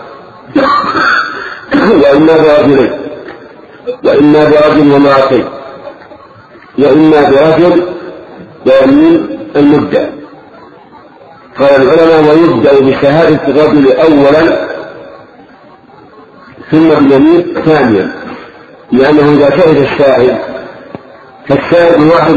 وإما برجلين وإما برجل ومرأتين وإما برجل ويمين المدعي. قال العلماء ويبدأ بشهادة الرجل أولا ثم باليمين ثانيا، لأنه إذا شهد الشاهد فالشاهد الواحد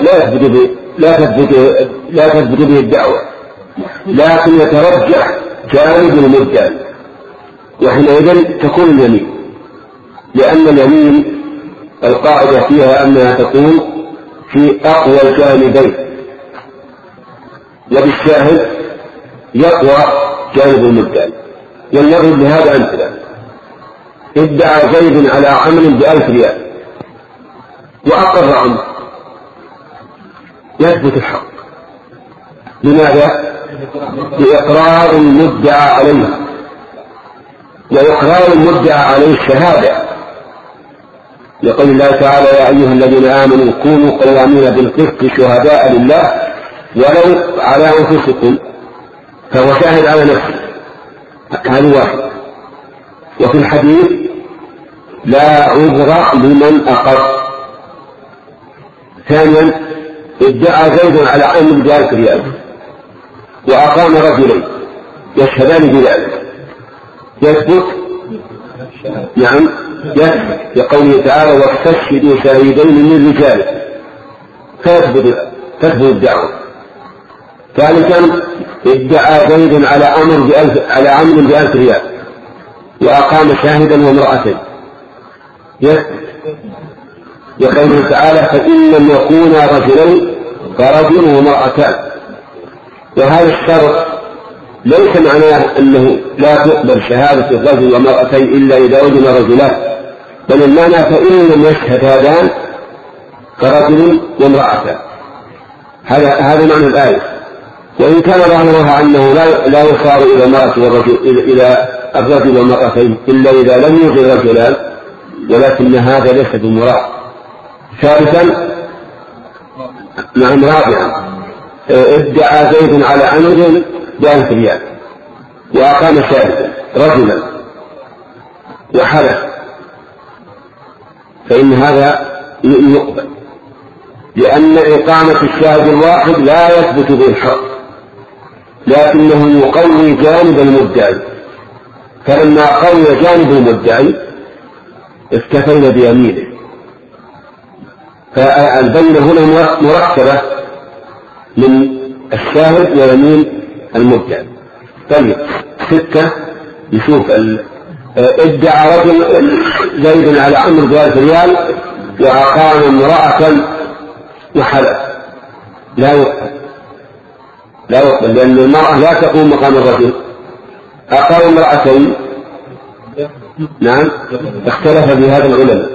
لا تثبت به الدعوة، لكن يترجح جانب المدعي، وحينئذ تكون اليمين، لأن اليمين القاعدة فيها أنها تكون في أقوى الجانبين، وبالشاهد يقوى جانب المدعي. ولنضرب بهذا أمثلة. ادعى زيد على عمل ب1000 ريال وأقر عمرو، يثبت الحق. لماذا؟ بإقرار المدعى عليه، وإقرار المدعى عليه الشهادة، يقول الله تعالى يا أيها الذين آمنوا كونوا قوامين بالقسط شهداء لله ولو على أنفسكم، فهو شاهد على نفسه، هذا واحد. وفي الحديث لا عذر لمن أقر. ثانيا ادعى زيد على عمل ب1000 ريال وأقام رجلين يشهدان بذلك، يثبت؟ نعم يثبت، لقوله تعالى واستشهدوا شهيدين من رجاله، تثبت الدعوة. ثالثا ادعى زيد على عمل ب1000 ريال وأقام شاهدا وامرأتين، يثبت، لقوله تعالى فإن لم يكونا رجلين فرجل وامرأتان. وهذا الشرط ليس معناه أنه لا تقبل شهادة الرجل ومرأتين إلا إذا وجد رجلان، بل المعنى فإن لم يشهد هذان فرجل وامرأتان. هذا معنى الآية. وإن كان ظاهرها أنه لا يصار إلى المرأة والرجل إلى الرجل والمرأتين إلا إذا لم يوجد رجلان، ولكن هذا ليس بالمراد. ثالثا نعم رابعا ادعى زيد على عمل ب1000 ريال وأقام شاهدا رجلا وحلف، فإن هذا يقبل، لأن إقامة الشاهد الواحد لا يثبت به الحق، لكنه يقوي جانب المدعي. فلما قوي جانب المدعي اكتفينا بيمينه، فالبينة هنا مركبة من الشاهد ويمين المدعي. طيب 6 نشوف ادعى رجل زيد على عمل ب1000 ريال وأقام امرأة وحلف، لا يقبل لأن المرأة لا تقوم مقام الرجل. أقام امرأتين، نعم اختلف في هذا العلماء،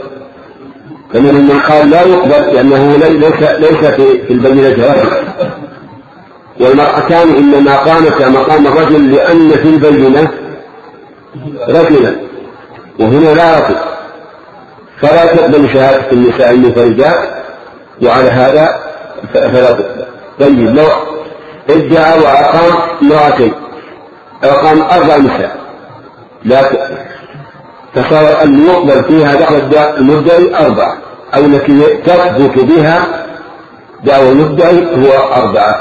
فمن من قال لا يقبل لأنه ليس في البينة جواز، والمرأتان إنما قامتا مقام الرجل لأن في البينة رجلا وهنا لا رجل، فلا تقبل شهادة النساء المفرجات، وعلى هذا فلا تقبل. طيب لو ادعى وأقام امرأتين، أقام 4 نساء، لا تقبل، فصار أن يقبل فيها دعوة المدعي 4، أو التي تثبت بها دعوة المدعي هو 4.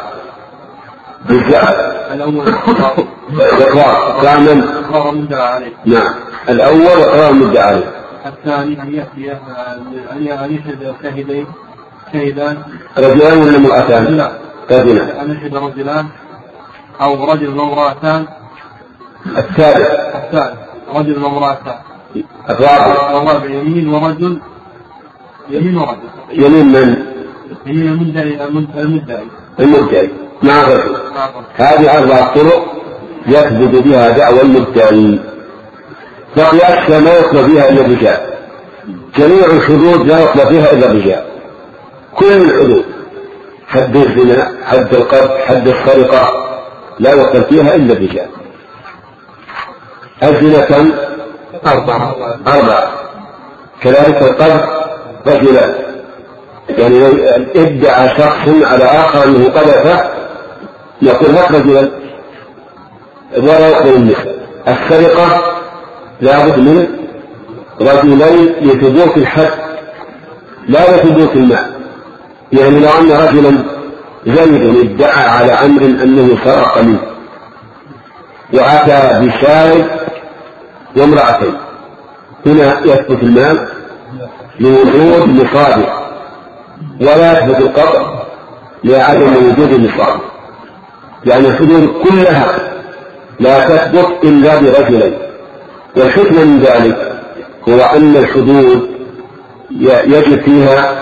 إقرار المدعى عليه. نعم، الأول إقرار المدعى عليه. الثاني أن يأتي أن يشهد شهدان رجلان ولا امرأتان؟ لا، رجلان. أن يشهد رجلان أو رجل وامرأتان. الثالث رجل وامرأتان. الرابع يمين ورجل. يمين من؟ يمين المدعي مع الرجل. هذه 4 طرق يثبت بها دعوى المدعي. بقي ما يطلب فيها إلا الرجال. جميع الحدود لا يطلب فيها إلا الرجال، كل الحدود، حد الزنا، حد القتل، حد السرقة، لا يطلب فيها إلا الرجال. الزنا كم؟ 4. كذلك القتل رجلان، يعني لو ادعى شخص على آخر أنه قذفه يقول هات رجلا ولا يقبل النساء. السرقة لابد من رجلين لثبوت الحد لا لثبوت المال. يعني لو أن رجلا زيد ادعى على أمر أنه سرق منه وأتى بشاهد وامرأتين، هنا يثبت المال لوجود مصادر، ولا يثبت القطع لعدم وجود المصادر، يعني الحدود كلها لا تثبت إلا برجلين. والحكمة من ذلك هو أن الحدود يجب فيها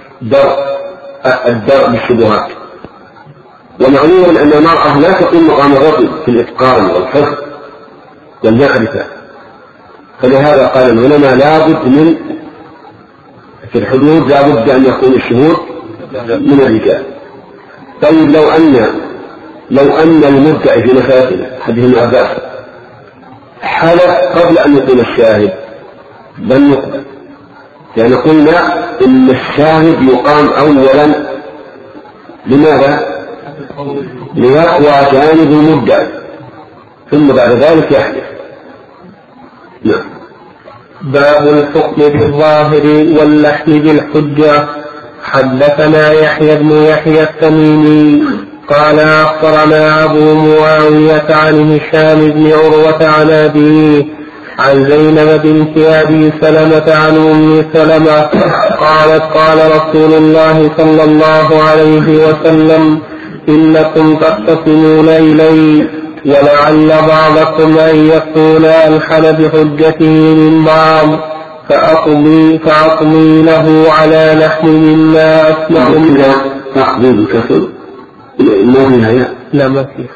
الدرء بالشبهات، ومعلوم أن المرأة لا تقوم مقام الرجل في الإتقان والحفظ والمعرفة، فلهذا قال العلماء لابد من في الحدود لابد أن يكون الشهود من الرجال. طيب لو أن المدعي في مفاتنه حديث ابن عباس حلف قبل أن يكون الشاهد لم يقبل، يعني قلنا إن الشاهد يقام أولا. لماذا؟ ليقوى جانب المدعي ثم بعد ذلك يحدث. نعم. باب الحكم بالظاهر واللحن بالحجة. حدثنا يحيى بن يحيى التميمي قال أخبرنا أبو معاوية عن هشام بن عروة عن أبيه عن زينب بنت أبي سلمة عن أم سلمة قالت قال رسول الله صلى الله عليه وسلم إنكم تختصمون إلي ولعل بعضكم أن يكون ألحن بحجته من بعض فأقضي له على لحن مما أسمع منه. فأقضي بكسر لا ما فيه.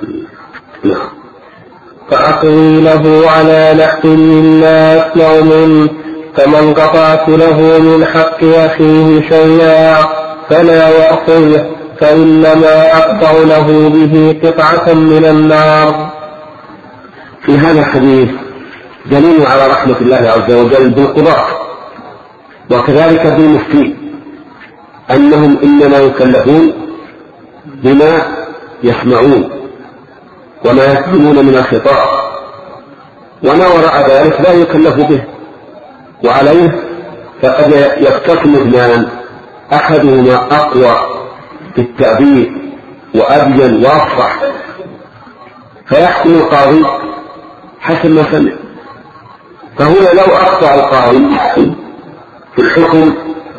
فأقضي له على لحن مما أسمع منه، فمن قطعت له من حق أخيه شيئا فلا يأخذه، فإنما أقطع له به قطعة من النار. في هذا الحديث دليل على رحمة الله عز وجل بالقضاة وكذلك بالمفتين، أنهم إنما يكلفون بما يسمعون وما يفهمون من الخطاب، وما وراء ذلك لا يكلف به. وعليه فقد يقتسم اثنان، أحدهما أقوى في التعبير وأبين وأفصح، فيحكم القاضي حسب ما سمع. فهنا لو أخطأ القاضي في الحكم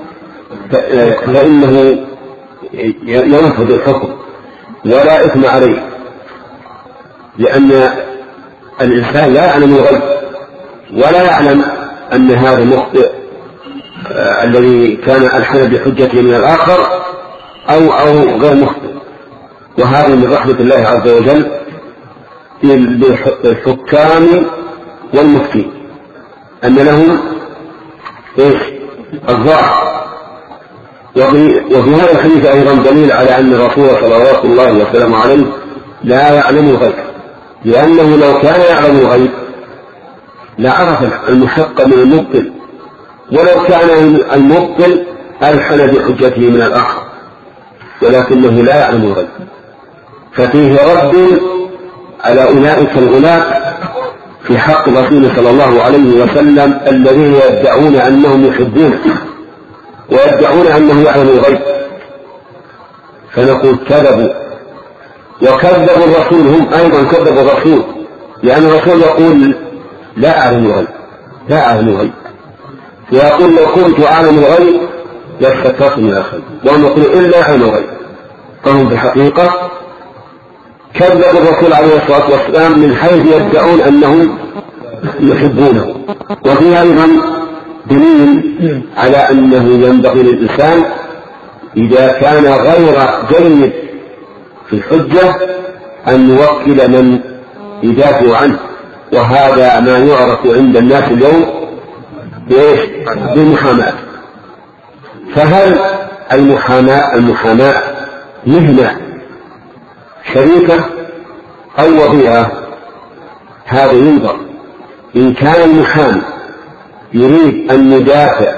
فإنه ينفذ الحكم ولا إثم عليه، لأن الإنسان لا يعلم الغيب ولا يعلم أن هذا المخطئ الذي كان ألحن بحجته من الآخر أو غير مخطئ. وهذا من رحمة الله عز وجل بالحكام والمفتين أن لهم الظاهر وفي هذا الحديث أيضا دليل على أن الرسول صلوات الله وسلامه عليه لا يعلم الغيب، لأنه لو كان يعلم الغيب لعرف المحق من المبطل، ولو كان المبطل ألحن بحجته من الآخر، ولكنه لا يعلم الغيب. ففيه رد على أولئك الغلاة في حق رسول صلى الله عليه وسلم الذين يدعون أنهم يحبونه ويدعون أنه يعلم الغيب، فنقول كذبوا وكذبوا الرسول، هم أيضا كذبوا الرسول، لأن الرسول يقول لا أعلم الغيب، لا أعلم الغيب، ويقول لو كنت أعلم الغيب لاستكثرت من الخير، وهم يقولون إلا أعلم الغيب. فهم في الحقيقة كذبوا الرسول عليه الصلاة والسلام من حيث يدعون أنهم يحبونه. وفي أيضا دليل على أنه ينبغي للإنسان إذا كان غير جيد في الحجة أن يوكل من يدافع عنه، وهذا ما يعرف عند الناس اليوم بالمحاماة. فهل المحاماة مهنة شريكة أو وظيفة؟ هذا ينظر. إن كان المحامي يريد أن يدافع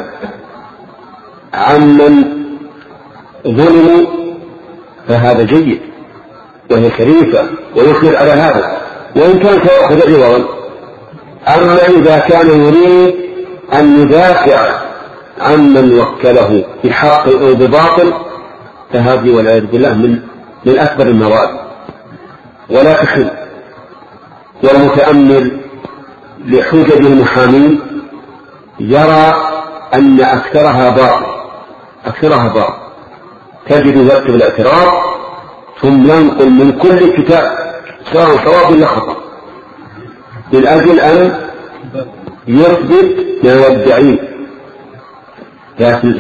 عمن ظلموا فهذا جيد وهي شريفة ويخبر على هذا، وإن كان سيأخذ عوضا. أما إذا كان يريد أن يدافع عمن وكله بحق أو بباطل فهذه والعياذ بالله من أكبر المواد ولا تحل. والمتأمل لحجج المحامين يرى أن أكثرها باطل، تجد يكتب الاعتراف ثم ينقل من كل كتاب سواء صواب ولا خطأ من أجل أن يثبت ما يدعيه. لكن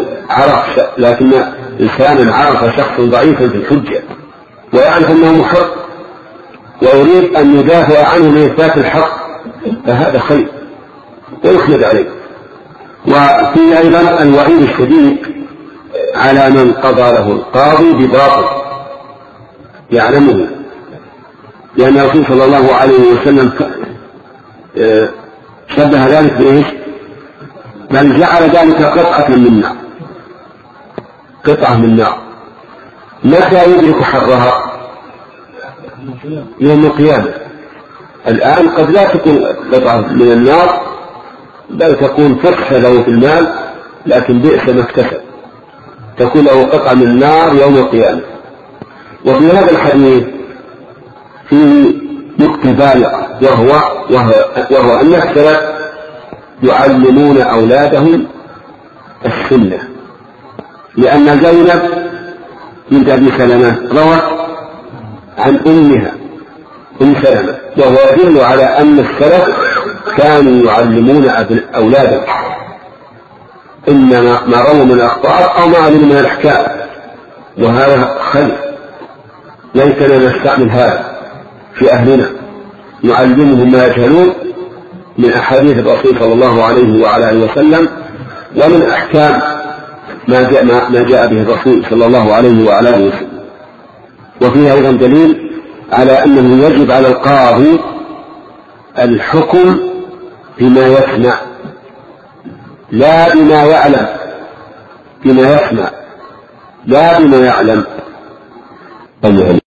إنسان عرف شخص ضعيفا في الحجة ويعرف أنه محق ويريد أن يدافع عنه لإثبات الحق فهذا خير ويخلد عليه. وفي أيضا الوعيد الشديد على من قضى له القاضي بباطل يعلمه، لأن الرسول صلى الله عليه وسلم شبه ذلك بإيش؟ بل جعل ذلك قطعة من نار. متى يدرك حرها؟ يوم القيامة. الآن قد لا تكون قطعة من النار بل تكون فرصة له في المال، لكن بئس ما اكتسب، تكون له قطعة من النار يوم القيامة. وفي هذا الحديث فيه نقطة بالغة وهو أن السلف يعلمون أولادهم السنة، لأن زينب بنت أبي سلمة روت عن أمها أم سلمة، وهو يدل على أن السلف كانوا يعلمون أولادهم إنما ما رووا من الأخطاء أو ما علموا من الأحكام، وهذا خير. ليتنا نستعمل هذا في أهلنا، نعلمهم ما يجهلون من أحاديث الرسول صلى الله عليه وعلى آله وسلم ومن أحكام ما جاء به الرسول صلى الله عليه وعلى آله وسلم. وفيه أيضا دليل على أنه يجب على القاضي الحكم بما يسمع لا بما يعلم، بما يسمع لا بما يعلم.